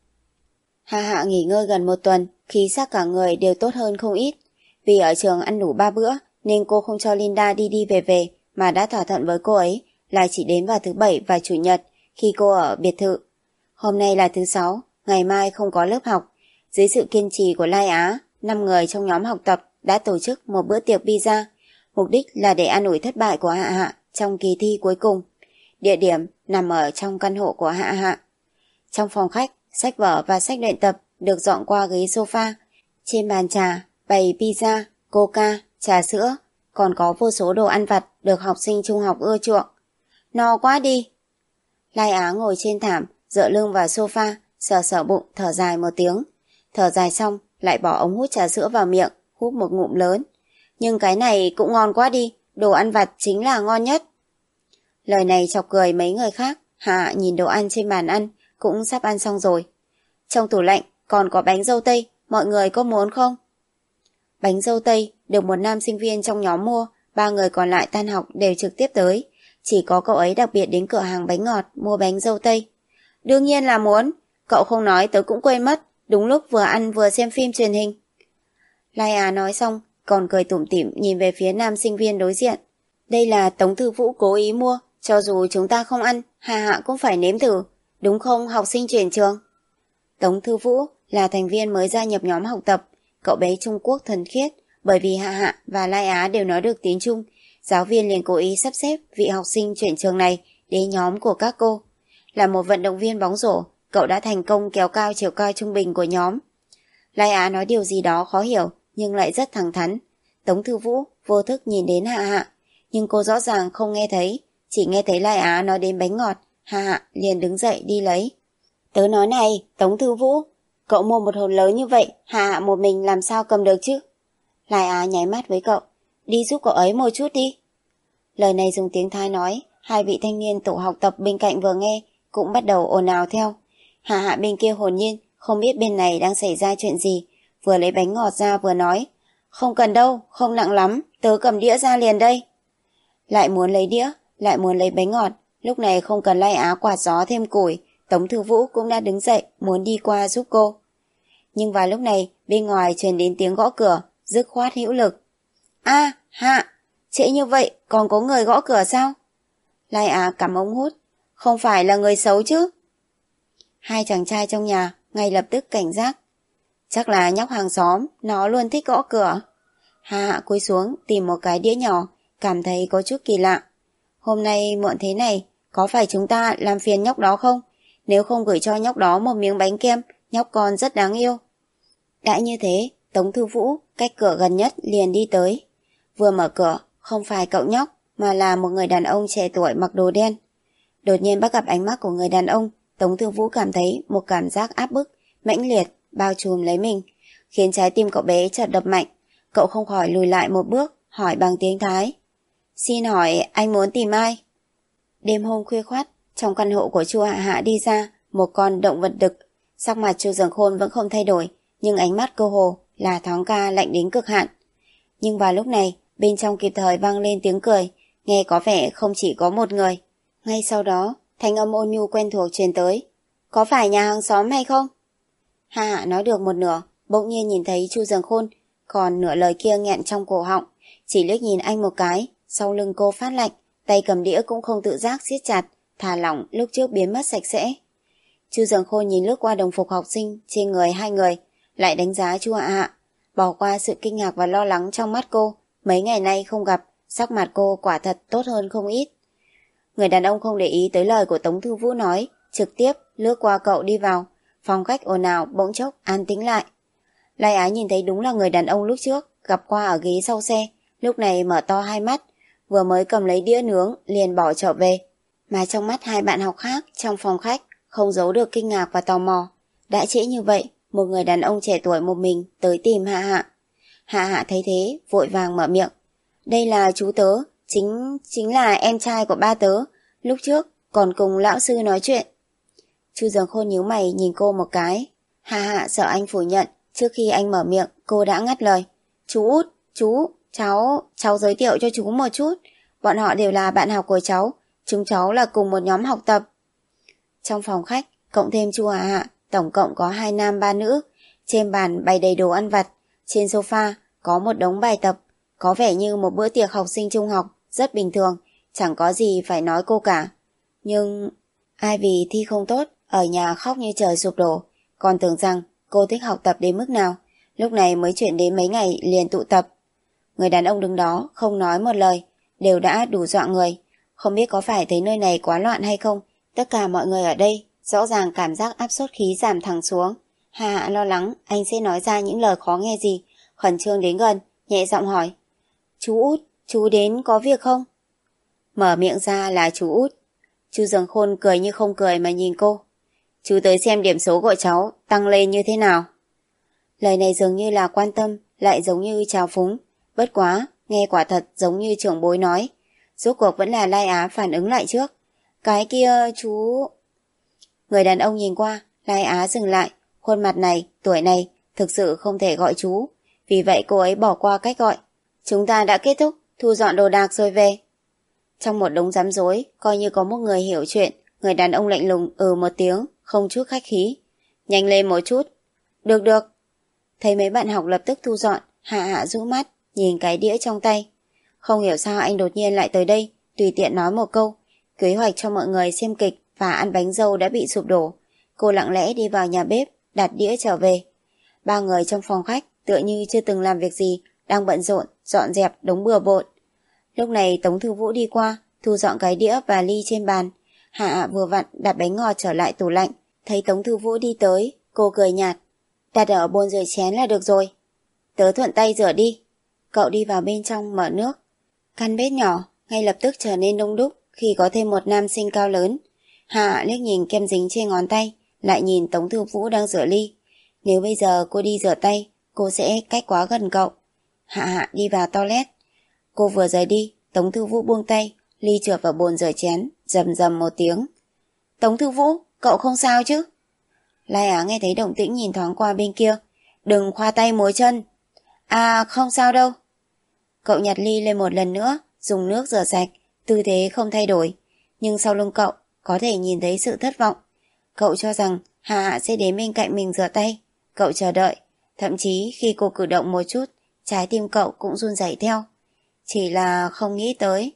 Hạ Hạ nghỉ ngơi gần một tuần, khí sắc cả người đều tốt hơn không ít. Vì ở trường ăn đủ ba bữa, nên cô không cho Linda đi đi về về, mà đã thỏa thuận với cô ấy là chỉ đến vào thứ bảy và chủ nhật khi cô ở biệt thự. Hôm nay là thứ sáu, ngày mai không có lớp học. Dưới sự kiên trì của Lai Á, năm người trong nhóm học tập đã tổ chức một bữa tiệc pizza, mục đích là để an ủi thất bại của Hạ Hạ trong kỳ thi cuối cùng. Địa điểm nằm ở trong căn hộ của Hạ Hạ. Trong phòng khách, sách vở và sách luyện tập được dọn qua ghế sofa. Trên bàn trà bày pizza, coca, trà sữa, còn có vô số đồ ăn vặt được học sinh trung học ưa chuộng. No quá đi. Lai Á ngồi trên thảm, dựa lưng vào sofa, sờ sờ bụng, thở dài một tiếng. Thở dài xong, lại bỏ ống hút trà sữa vào miệng, hút một ngụm lớn. Nhưng cái này cũng ngon quá đi, đồ ăn vặt chính là ngon nhất. Lời này chọc cười mấy người khác. Hạ nhìn đồ ăn trên bàn ăn, cũng sắp ăn xong rồi. Trong tủ lạnh còn có bánh dâu tây, mọi người có muốn không? Bánh dâu tây được một nam sinh viên trong nhóm mua, ba người còn lại tan học đều trực tiếp tới. Chỉ có cậu ấy đặc biệt đến cửa hàng bánh ngọt mua bánh dâu tây. Đương nhiên là muốn, cậu không nói tớ cũng quên mất, đúng lúc vừa ăn vừa xem phim truyền hình. Lai Á nói xong, còn cười tủm tỉm nhìn về phía nam sinh viên đối diện. Đây là Tống Thư Vũ cố ý mua, cho dù chúng ta không ăn, Hạ Hạ cũng phải nếm thử, đúng không học sinh chuyển trường? Tống Thư Vũ là thành viên mới gia nhập nhóm học tập, cậu bé Trung Quốc thuần khiết, bởi vì Hạ Hạ và Lai Á đều nói được tiếng Trung, giáo viên liền cố ý sắp xếp vị học sinh chuyển trường này đến nhóm của các cô. Là một vận động viên bóng rổ, cậu đã thành công kéo cao chiều cao trung bình của nhóm. Lai Á nói điều gì đó khó hiểu, nhưng lại rất thẳng thắn. Tống Thư Vũ vô thức nhìn đến Hạ Hạ, nhưng cô rõ ràng không nghe thấy, chỉ nghe thấy Lai Á nói đến bánh ngọt. Hạ Hạ liền đứng dậy đi lấy. Tớ nói này, Tống Thư Vũ, cậu mua một hộp lớn như vậy, Hạ Hạ một mình làm sao cầm được chứ? Lai Á nháy mắt với cậu, đi giúp cậu ấy một chút đi. Lời này dùng tiếng Thái nói, hai vị thanh niên tổ học tập bên cạnh vừa nghe, cũng bắt đầu ồn ào theo. Hạ Hạ bên kia hồn nhiên, không biết bên này đang xảy ra chuyện gì, vừa lấy bánh ngọt ra vừa nói, không cần đâu, không nặng lắm, tớ cầm đĩa ra liền đây. Lại muốn lấy đĩa, lại muốn lấy bánh ngọt, lúc này không cần Lai Á quạt gió thêm củi, Tống Thư Vũ cũng đã đứng dậy muốn đi qua giúp cô. Nhưng vào lúc này, bên ngoài truyền đến tiếng gõ cửa, dứt khoát hữu lực. A, Hạ, trễ như vậy còn có người gõ cửa sao? Lai Á cắm ống hút, không phải là người xấu chứ? Hai chàng trai trong nhà ngay lập tức cảnh giác. Chắc là nhóc hàng xóm, nó luôn thích gõ cửa. Hạ Hạ cúi xuống tìm một cái đĩa nhỏ, cảm thấy có chút kỳ lạ. Hôm nay muộn thế này, có phải chúng ta làm phiền nhóc đó không? Nếu không gửi cho nhóc đó một miếng bánh kem, nhóc con rất đáng yêu. Đã như thế, Tống Thư Vũ cách cửa gần nhất liền đi tới. Vừa mở cửa, không phải cậu nhóc, mà là một người đàn ông trẻ tuổi mặc đồ đen. Đột nhiên bắt gặp ánh mắt của người đàn ông, Tống Thư Vũ cảm thấy một cảm giác áp bức, mãnh liệt, bao trùm lấy mình, khiến trái tim cậu bé chợt đập mạnh. Cậu không khỏi lùi lại một bước, hỏi bằng tiếng Thái. Xin hỏi anh muốn tìm ai? Đêm hôm khuya khoắt, trong căn hộ của Chu Hạ Hạ đi ra một con động vật đực. Sắc mặt Chu Dường Khôn vẫn không thay đổi, nhưng ánh mắt cô hồ là thoáng ca lạnh đến cực hạn. Nhưng vào lúc này, bên trong kịp thời vang lên tiếng cười, nghe có vẻ không chỉ có một người. Ngay sau đó, thanh âm ôn nhu quen thuộc truyền tới. Có phải nhà hàng xóm hay không? Hạ Hạ nói được một nửa, bỗng nhiên nhìn thấy Chu Dường Khôn, còn nửa lời kia nghẹn trong cổ họng, chỉ liếc nhìn anh một cái, sau lưng cô phát lạnh, tay cầm đĩa cũng không tự giác siết chặt, thả lỏng lúc trước biến mất sạch sẽ. Chu Dường Khôn nhìn lướt qua đồng phục học sinh trên người hai người, lại đánh giá Chu Hạ Hạ, bỏ qua sự kinh ngạc và lo lắng trong mắt cô. Mấy ngày nay không gặp, sắc mặt cô quả thật tốt hơn không ít. Người đàn ông không để ý tới lời của Tống Thư Vũ nói, trực tiếp lướt qua cậu đi vào. Phòng khách ồn ào bỗng chốc an tĩnh lại. Lai Á nhìn thấy đúng là người đàn ông lúc trước gặp qua ở ghế sau xe, lúc này mở to hai mắt, vừa mới cầm lấy đĩa nướng liền bỏ trở về. Mà trong mắt hai bạn học khác trong phòng khách không giấu được kinh ngạc và tò mò. Đã trễ như vậy, một người đàn ông trẻ tuổi một mình tới tìm Hạ Hạ. Hạ Hạ thấy thế, vội vàng mở miệng. Đây là chú tớ, chính chính là em trai của ba tớ, lúc trước còn cùng lão sư nói chuyện. Chu Dường Khôn nhíu mày nhìn cô một cái. Hạ Hạ sợ anh phủ nhận, trước khi anh mở miệng, cô đã ngắt lời. Chú Út, chú, cháu, cháu giới thiệu cho chú một chút. Bọn họ đều là bạn học của cháu, chúng cháu là cùng một nhóm học tập. Trong phòng khách, cộng thêm Chu Hạ Hạ, tổng cộng có hai nam ba nữ. Trên bàn bày đầy đồ ăn vặt, trên sofa có một đống bài tập, có vẻ như một bữa tiệc học sinh trung học, rất bình thường, chẳng có gì phải nói cô cả. Nhưng ai vì thi không tốt, ở nhà khóc như trời sụp đổ, còn tưởng rằng cô thích học tập đến mức nào, lúc này mới chuyển đến mấy ngày liền tụ tập. Người đàn ông đứng đó không nói một lời, đều đã đủ dọa người. Không biết có phải thấy nơi này quá loạn hay không, tất cả mọi người ở đây rõ ràng cảm giác áp suất khí giảm thẳng xuống. Hạ Hạ lo lắng anh sẽ nói ra những lời khó nghe gì, khẩn trương đến gần, nhẹ giọng hỏi. Chú Út, chú đến có việc không? Mở miệng ra là chú Út. Chu Dường Khôn cười như không cười mà nhìn cô. Chú tới xem điểm số của cháu tăng lên như thế nào. Lời này dường như là quan tâm, lại giống như trào phúng. Bất quá, nghe quả thật giống như trưởng bối nói. Rốt cuộc vẫn là Lai Á phản ứng lại trước. Cái kia chú... Người đàn ông nhìn qua, Lai Á dừng lại. Khuôn mặt này, tuổi này, thực sự không thể gọi chú. Vì vậy cô ấy bỏ qua cách gọi. Chúng ta đã kết thúc, thu dọn đồ đạc rồi về. Trong một đống rắm rối, coi như có một người hiểu chuyện, người đàn ông lạnh lùng ừ một tiếng, không chút khách khí. Nhanh lên một chút. Được được. Thấy mấy bạn học lập tức thu dọn, Hạ Hạ rũ mắt, nhìn cái đĩa trong tay. Không hiểu sao anh đột nhiên lại tới đây, tùy tiện nói một câu. Kế hoạch cho mọi người xem kịch và ăn bánh dâu đã bị sụp đổ. Cô lặng lẽ đi vào nhà bếp, đặt đĩa trở về. Ba người trong phòng khách tựa như chưa từng làm việc gì, đang bận rộn, dọn dẹp đống bừa bộn. Lúc này Tống Thư Vũ đi qua, thu dọn cái đĩa và ly trên bàn. Hạ Hạ vừa vặn đặt bánh ngọt trở lại tủ lạnh. Thấy Tống Thư Vũ đi tới, cô cười nhạt. Đặt ở bồn rửa chén là được rồi. Tớ thuận tay rửa đi. Cậu đi vào bên trong mở nước. Căn bếp nhỏ ngay lập tức trở nên đông đúc khi có thêm một nam sinh cao lớn. Hạ Hạ liếc nhìn kem dính trên ngón tay, lại nhìn Tống Thư Vũ đang rửa ly. Nếu bây giờ cô đi rửa tay, cô sẽ cách quá gần cậu. Hạ Hạ đi vào toilet. Cô vừa rời đi, Tống Thư Vũ buông tay, ly trượt vào bồn rửa chén, rầm rầm một tiếng. Tống Thư Vũ, cậu không sao chứ? Lai Á nghe thấy động tĩnh nhìn thoáng qua bên kia. Đừng khoa tay múa chân. À, không sao đâu. Cậu nhặt ly lên một lần nữa, dùng nước rửa sạch, tư thế không thay đổi. Nhưng sau lưng cậu, có thể nhìn thấy sự thất vọng. Cậu cho rằng Hạ Hạ sẽ đến bên cạnh mình rửa tay. Cậu chờ đợi, thậm chí khi cô cử động một chút, trái tim cậu cũng run rẩy theo. Chỉ là không nghĩ tới.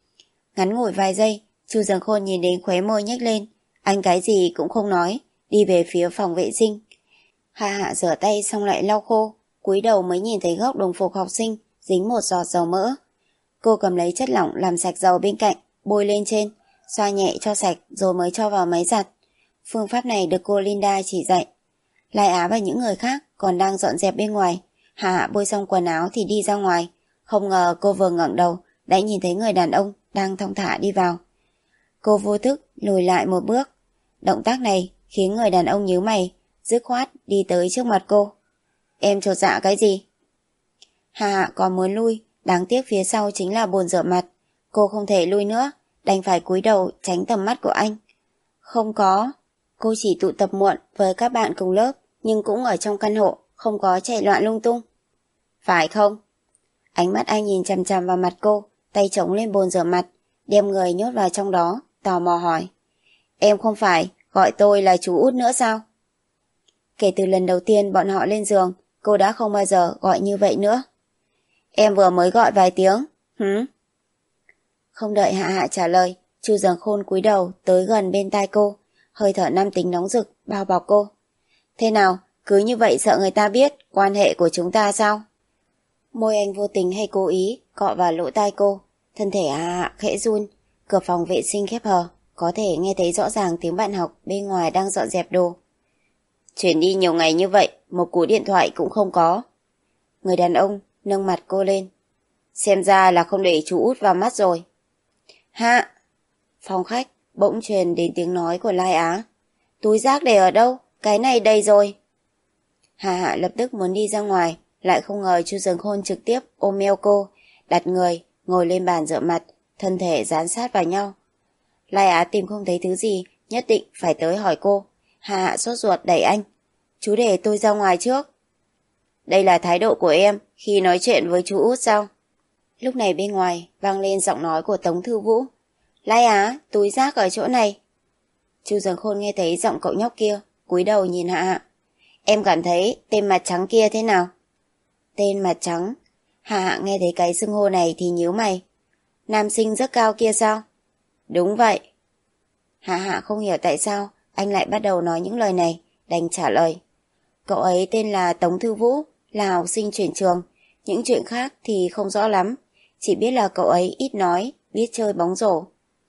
Ngắn ngủi vài giây, Chu Dường Khôn nhìn đến khóe môi nhếch lên. Anh cái gì cũng không nói, đi về phía phòng vệ sinh. Hạ Hạ rửa tay xong lại lau khô, cúi đầu mới nhìn thấy góc đồng phục học sinh dính một giọt dầu mỡ. Cô cầm lấy chất lỏng làm sạch dầu bên cạnh, bôi lên trên, xoa nhẹ cho sạch rồi mới cho vào máy giặt. Phương pháp này được cô Linda chỉ dạy. Lai Á và những người khác còn đang dọn dẹp bên ngoài. Hạ Hạ bôi xong quần áo thì đi ra ngoài. Không ngờ cô vừa ngẩng đầu, đã nhìn thấy người đàn ông đang thong thả đi vào. Cô vô thức lùi lại một bước. Động tác này khiến người đàn ông nhíu mày, dứt khoát đi tới trước mặt cô. Em chột dạ cái gì? Hạ Hạ còn muốn lui, đáng tiếc phía sau chính là bồn rửa mặt. Cô không thể lui nữa, đành phải cúi đầu tránh tầm mắt của anh. Không có, cô chỉ tụ tập muộn với các bạn cùng lớp, nhưng cũng ở trong căn hộ, không có chạy loạn lung tung. Phải không? Ánh mắt anh nhìn chằm chằm vào mặt cô, tay chống lên bồn rửa mặt, đem người nhốt vào trong đó, tò mò hỏi. Em không phải gọi tôi là chú út nữa sao? Kể từ lần đầu tiên bọn họ lên giường, cô đã không bao giờ gọi như vậy nữa. Em vừa mới gọi vài tiếng. Hứ? Không đợi Hạ Hạ trả lời, Chu Dần Khôn cúi đầu tới gần bên tai cô, hơi thở nam tính nóng rực bao bọc cô. Thế nào, cứ như vậy sợ người ta biết quan hệ của chúng ta sao? Môi anh vô tình hay cố ý cọ vào lỗ tai cô, thân thể Hạ Hạ khẽ run. Cửa phòng vệ sinh khép hờ, có thể nghe thấy rõ ràng tiếng bạn học bên ngoài đang dọn dẹp đồ. Chuyển đi nhiều ngày như vậy, một cú điện thoại cũng không có. Người đàn ông nâng mặt cô lên. Xem ra là không để chú út vào mắt rồi. Hạ! Phòng khách bỗng truyền đến tiếng nói của Lai Á. Túi rác để ở đâu? Cái này đầy rồi. Hạ Hạ lập tức muốn đi ra ngoài, lại không ngờ Chu Dần Khôn trực tiếp ôm eo cô, đặt người, ngồi lên bàn rửa mặt, thân thể dán sát vào nhau. Lai Á tìm không thấy thứ gì, nhất định phải tới hỏi cô. Hạ Hạ sốt ruột đẩy anh. Chú để tôi ra ngoài trước. Đây là thái độ của em khi nói chuyện với chú út sao? Lúc này bên ngoài vang lên giọng nói của Tống Thư Vũ. Lai Á, túi rác ở chỗ này. Chu Dần Khôn nghe thấy giọng cậu nhóc kia, cúi đầu nhìn Hạ Hạ. Em cảm thấy tên mặt trắng kia thế nào? Tên mặt trắng? Hạ Hạ nghe thấy cái xưng hô này thì nhíu mày. Nam sinh rất cao kia sao? Đúng vậy. Hạ Hạ không hiểu tại sao anh lại bắt đầu nói những lời này, đành trả lời. Cậu ấy tên là Tống Thư Vũ, là học sinh chuyển trường. Những chuyện khác thì không rõ lắm, chỉ biết là cậu ấy ít nói, biết chơi bóng rổ.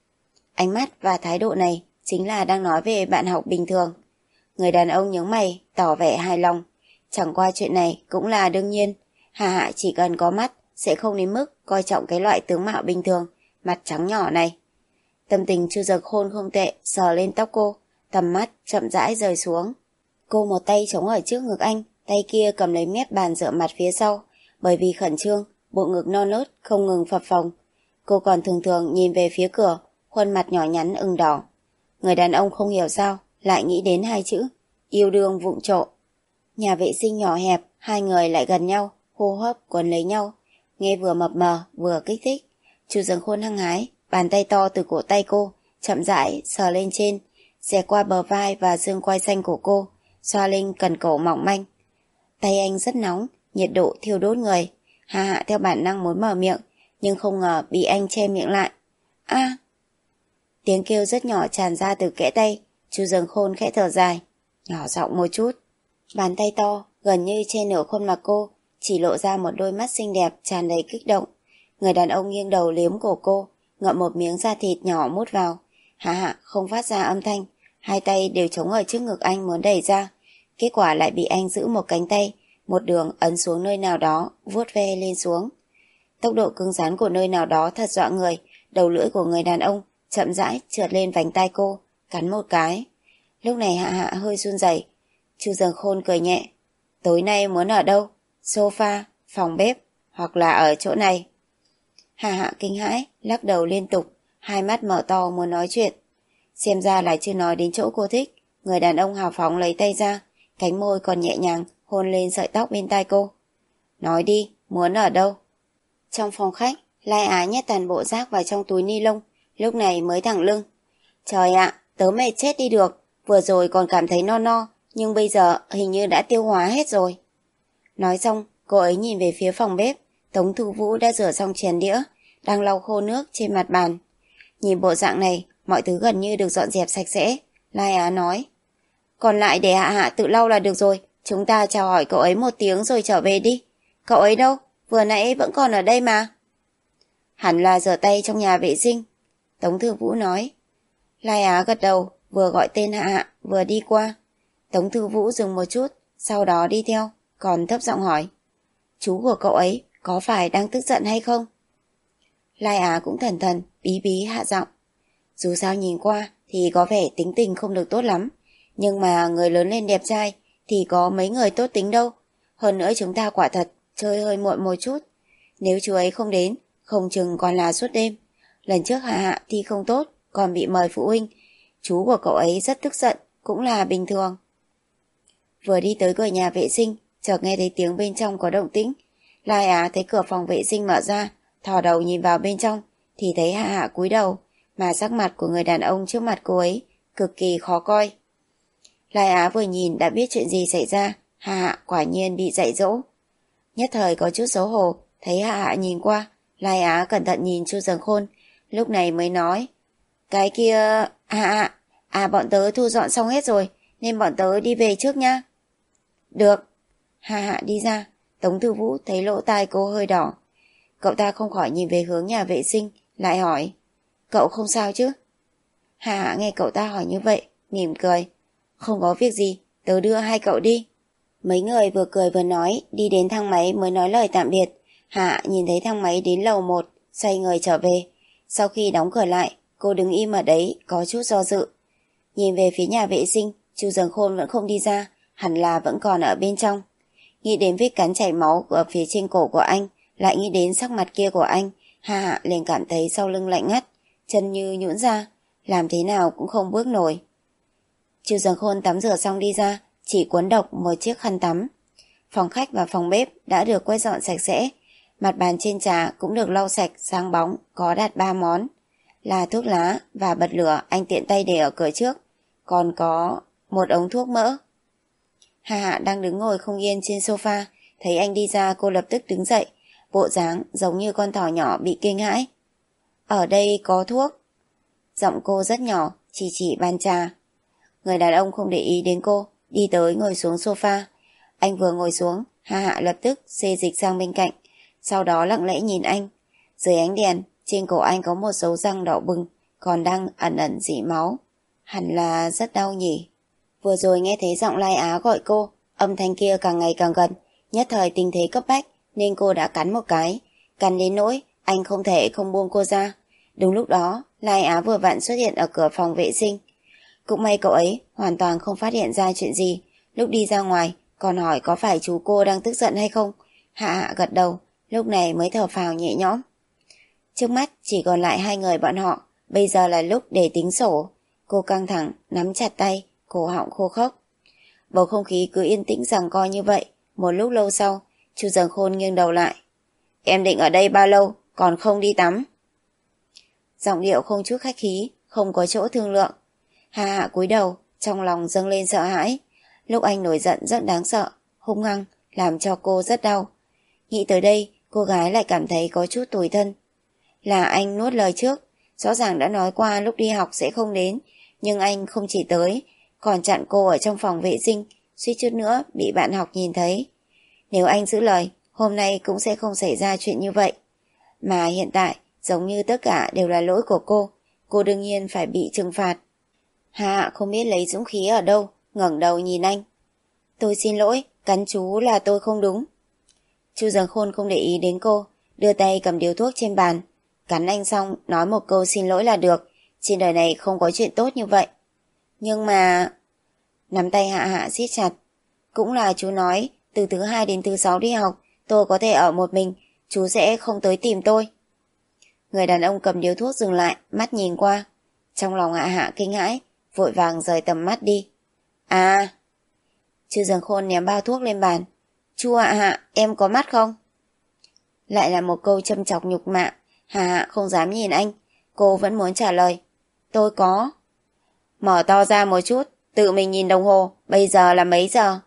Ánh mắt và thái độ này chính là đang nói về bạn học bình thường. Người đàn ông nhướng mày, tỏ vẻ hài lòng. Chẳng qua chuyện này cũng là đương nhiên. Hạ Hạ chỉ cần có mắt sẽ không đến mức coi trọng cái loại tướng mạo bình thường, mặt trắng nhỏ này. Tâm tình Chu Dần Khôn không tệ, sờ lên tóc cô, tầm mắt chậm rãi rời xuống. Cô một tay chống ở trước ngực anh, tay kia cầm lấy mép bàn rửa mặt phía sau. Bởi vì khẩn trương, bộ ngực non nớt không ngừng phập phồng. Cô còn thường thường nhìn về phía cửa, khuôn mặt nhỏ nhắn ửng đỏ. Người đàn ông không hiểu sao lại nghĩ đến hai chữ yêu đương vụng trộm. Nhà vệ sinh nhỏ hẹp, hai người lại gần nhau, hô hấp quấn lấy nhau, nghe vừa mập mờ vừa kích thích. Chu Dần Khôn hăng hái, bàn tay to từ cổ tay cô chậm rãi sờ lên trên, xẻ qua bờ vai và xương quai xanh của cô, xoa lên cần cổ mỏng manh. Tay anh rất nóng, nhiệt độ thiêu đốt người. Hạ Hạ theo bản năng muốn mở miệng, nhưng không ngờ bị anh che miệng lại. A! Tiếng kêu rất nhỏ tràn ra từ kẽ tay. Chu Dần Khôn khẽ thở dài, nhỏ giọng một chút. Bàn tay to gần như che nửa khuôn mặt cô, chỉ lộ ra một đôi mắt xinh đẹp tràn đầy kích động. Người đàn ông nghiêng đầu liếm cổ cô, ngậm một miếng da thịt nhỏ mút vào. Hạ Hạ không phát ra âm thanh, hai tay đều chống ở trước ngực anh muốn đẩy ra. Kết quả lại bị anh giữ một cánh tay, một đường ấn xuống nơi nào đó, vuốt ve lên xuống. Tốc độ cứng rắn của nơi nào đó thật dọa người. Đầu lưỡi của người đàn ông chậm rãi trượt lên vành tai cô, cắn một cái. Lúc này Hạ Hạ hơi run rẩy. Chu Dần Khôn cười nhẹ. Tối nay muốn ở đâu? Sofa, phòng bếp, hoặc là ở chỗ này? Hạ Hạ kinh hãi, lắc đầu liên tục, hai mắt mở to muốn nói chuyện. Xem ra là chưa nói đến chỗ cô thích. Người đàn ông hào phóng lấy tay ra, cánh môi còn nhẹ nhàng hôn lên sợi tóc bên tai cô. Nói đi, muốn ở đâu? Trong phòng khách, Lai Á nhét toàn bộ rác vào trong túi ni lông, lúc này mới thẳng lưng. Trời ạ, tớ mệt chết đi được, vừa rồi còn cảm thấy no no, nhưng bây giờ hình như đã tiêu hóa hết rồi. Nói xong, cô ấy nhìn về phía phòng bếp. Tống Thư Vũ đã rửa xong chén đĩa, đang lau khô nước trên mặt bàn. Nhìn bộ dạng này, mọi thứ gần như được dọn dẹp sạch sẽ. Lai Á nói, còn lại để Hạ Hạ tự lau là được rồi, chúng ta chào hỏi cậu ấy một tiếng rồi trở về đi. Cậu ấy đâu? Vừa nãy vẫn còn ở đây mà. Hẳn là rửa tay trong nhà vệ sinh, Tống Thư Vũ nói. Lai Á gật đầu, vừa gọi tên Hạ Hạ, vừa đi qua. Tống Thư Vũ dừng một chút, sau đó đi theo, còn thấp giọng hỏi. Chú của cậu ấy có phải đang tức giận hay không? Lai Á cũng thần thần, bí bí hạ giọng. Dù sao nhìn qua thì có vẻ tính tình không được tốt lắm, nhưng mà người lớn lên đẹp trai thì có mấy người tốt tính đâu. Hơn nữa chúng ta quả thật chơi hơi muộn một chút. Nếu chú ấy không đến, không chừng còn là suốt đêm. Lần trước Hạ Hạ thi không tốt, còn bị mời phụ huynh. Chú của cậu ấy rất tức giận, cũng là bình thường. Vừa đi tới cửa nhà vệ sinh, chợt nghe thấy tiếng bên trong có động tĩnh. Lai Á thấy cửa phòng vệ sinh mở ra, thò đầu nhìn vào bên trong, thì thấy Hạ Hạ cúi đầu, mà sắc mặt của người đàn ông trước mặt cô ấy cực kỳ khó coi. Lai Á vừa nhìn đã biết chuyện gì xảy ra, Hạ Hạ quả nhiên bị dạy dỗ. Nhất thời có chút xấu hổ, thấy Hạ Hạ nhìn qua, Lai Á cẩn thận nhìn Chu Dần Khôn, lúc này mới nói. Cái kia... Hạ Hạ, à bọn tớ thu dọn xong hết rồi, nên bọn tớ đi về trước nha. Được. Hạ Hạ đi ra, Tống Thư Vũ thấy lỗ tai cô hơi đỏ. Cậu ta không khỏi nhìn về hướng nhà vệ sinh, lại hỏi. Cậu không sao chứ? Hạ Hạ nghe cậu ta hỏi như vậy, mỉm cười. Không có việc gì, tớ đưa hai cậu đi. Mấy người vừa cười vừa nói, đi đến thang máy mới nói lời tạm biệt. Hạ Hạ nhìn thấy thang máy đến lầu một, xoay người trở về. Sau khi đóng cửa lại, cô đứng im ở đấy, có chút do dự. Nhìn về phía nhà vệ sinh, Chu Dần Khôn vẫn không đi ra, hẳn là vẫn còn ở bên trong. Nghĩ đến vết cắn chảy máu ở phía trên cổ của anh, lại nghĩ đến sắc mặt kia của anh, Hạ Hạ liền cảm thấy sau lưng lạnh ngắt, chân như nhũn ra, làm thế nào cũng không bước nổi. Chu Dần Khôn tắm rửa xong đi ra, chỉ cuốn độc một chiếc khăn tắm. Phòng khách và phòng bếp đã được quét dọn sạch sẽ, mặt bàn trên trà cũng được lau sạch sáng bóng, có đặt ba món là thuốc lá và bật lửa, anh tiện tay để ở cửa trước, còn có một ống thuốc mỡ. Hạ Hạ đang đứng ngồi không yên trên sofa, thấy anh đi ra cô lập tức đứng dậy, bộ dáng giống như con thỏ nhỏ bị kinh hãi. Ở đây có thuốc. Giọng cô rất nhỏ, chỉ chỉ bàn trà. Người đàn ông không để ý đến cô, đi tới ngồi xuống sofa. Anh vừa ngồi xuống, Hạ Hạ lập tức xê dịch sang bên cạnh, sau đó lặng lẽ nhìn anh. Dưới ánh đèn, trên cổ anh có một dấu răng đỏ bừng, còn đang ẩn ẩn rỉ máu. Hẳn là rất đau nhỉ. Vừa rồi nghe thấy giọng Lai Á gọi cô, âm thanh kia càng ngày càng gần, nhất thời tình thế cấp bách nên cô đã cắn một cái, cắn đến nỗi anh không thể không buông cô ra. Đúng lúc đó, Lai Á vừa vặn xuất hiện ở cửa phòng vệ sinh. Cũng may cậu ấy hoàn toàn không phát hiện ra chuyện gì, lúc đi ra ngoài còn hỏi có phải chú cô đang tức giận hay không. Hạ Hạ gật đầu, lúc này mới thở phào nhẹ nhõm. Trước mắt chỉ còn lại hai người bọn họ, bây giờ là lúc để tính sổ. Cô căng thẳng, nắm chặt tay, cổ họng khô khốc. Bầu không khí cứ yên tĩnh giằng co như vậy. Một lúc lâu sau, Chu Dần Khôn nghiêng đầu lại. Em định ở đây bao lâu, còn không đi tắm? Giọng điệu không chút khách khí, không có chỗ thương lượng. Hạ Hạ cúi đầu, trong lòng dâng lên sợ hãi. Lúc anh nổi giận rất đáng sợ, hung hăng, làm cho cô rất đau. Nghĩ tới đây, cô gái lại cảm thấy có chút tủi thân. Là anh nuốt lời trước, rõ ràng đã nói qua lúc đi học sẽ không đến, nhưng anh không chỉ tới, còn chặn cô ở trong phòng vệ sinh, suýt chút nữa bị bạn học nhìn thấy. Nếu anh giữ lời, hôm nay cũng sẽ không xảy ra chuyện như vậy. Mà hiện tại, giống như tất cả đều là lỗi của cô, cô đương nhiên phải bị trừng phạt. Hạ Hạ không biết lấy dũng khí ở đâu, ngẩng đầu nhìn anh. Tôi xin lỗi, cắn chú là tôi không đúng. Chu Dần Khôn không để ý đến cô, đưa tay cầm điếu thuốc trên bàn. Cắn anh xong, nói một câu xin lỗi là được, trên đời này không có chuyện tốt như vậy. Nhưng mà... Nắm tay Hạ Hạ siết chặt. Cũng là chú nói, từ thứ hai đến thứ sáu đi học, tôi có thể ở một mình, chú sẽ không tới tìm tôi. Người đàn ông cầm điếu thuốc dừng lại, mắt nhìn qua. Trong lòng Hạ Hạ kinh hãi, vội vàng rời tầm mắt đi. À... Chu Dần Khôn ném bao thuốc lên bàn. Chu Hạ Hạ, em có mắt không? Lại là một câu châm chọc nhục mạ. Hạ Hạ không dám nhìn anh, cô vẫn muốn trả lời. Tôi có. Mở to ra một chút, tự mình nhìn đồng hồ, bây giờ là mấy giờ?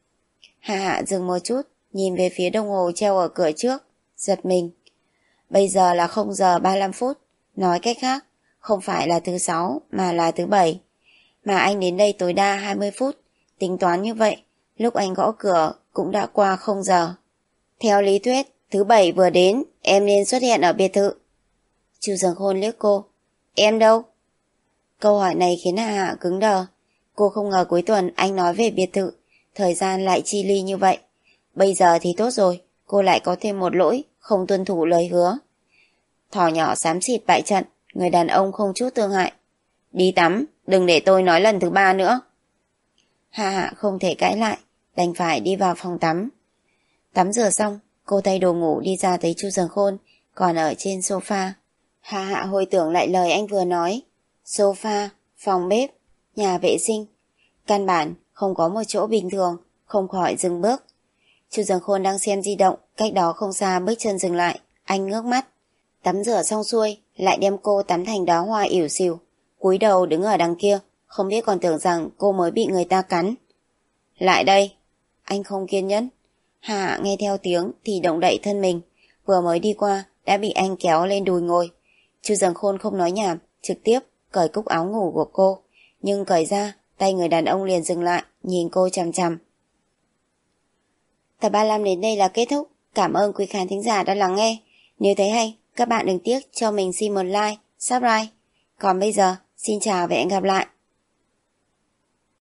Hạ Hạ dừng một chút, nhìn về phía đồng hồ treo ở cửa trước, giật mình. Bây giờ là không giờ ba mươi lăm phút, nói cách khác, không phải là thứ sáu mà là thứ bảy. Mà anh đến đây tối đa hai mươi phút, tính toán như vậy, lúc anh gõ cửa cũng đã qua không giờ. Theo lý thuyết, thứ bảy vừa đến, em nên xuất hiện ở biệt thự. Chu Dần Khôn liếc cô. Em đâu? Câu hỏi này khiến Hạ Hạ cứng đờ. Cô không ngờ cuối tuần anh nói về biệt thự, thời gian lại chi ly như vậy. Bây giờ thì tốt rồi, cô lại có thêm một lỗi, không tuân thủ lời hứa. thỏ nhỏ xám xịt bại trận, người đàn ông không chút thương hại. Đi tắm, đừng để tôi nói lần thứ ba nữa. Hạ Hạ không thể cãi lại, đành phải đi vào phòng tắm. Tắm rửa xong, cô thay đồ ngủ đi ra thấy Chu Dần Khôn còn ở trên sofa. Hạ Hạ hồi tưởng lại lời anh vừa nói. Sofa, phòng bếp, nhà vệ sinh. Căn bản không có một chỗ bình thường, không khỏi dừng bước. Chu Dần Khôn đang xem di động, cách đó không xa bước chân dừng lại, anh ngước mắt. Tắm rửa xong xuôi, lại đem cô tắm thành đóa hoa ỉu xìu. Cúi đầu đứng ở đằng kia, không biết còn tưởng rằng cô mới bị người ta cắn. Lại đây. Anh không kiên nhẫn. Hạ Hạ nghe theo tiếng thì động đậy thân mình, vừa mới đi qua đã bị anh kéo lên đùi ngồi. Chu Dần Khôn không nói nhảm, trực tiếp cởi cúc áo ngủ của cô, nhưng cởi ra, tay người đàn ông liền dừng lại, nhìn cô chằm chằm. Tập ba mươi lăm đến đây là kết thúc. Cảm ơn quý khán thính giả đã lắng nghe. Nếu thấy hay, các bạn đừng tiếc cho mình xin một like, subscribe. Còn bây giờ, xin chào và hẹn gặp lại.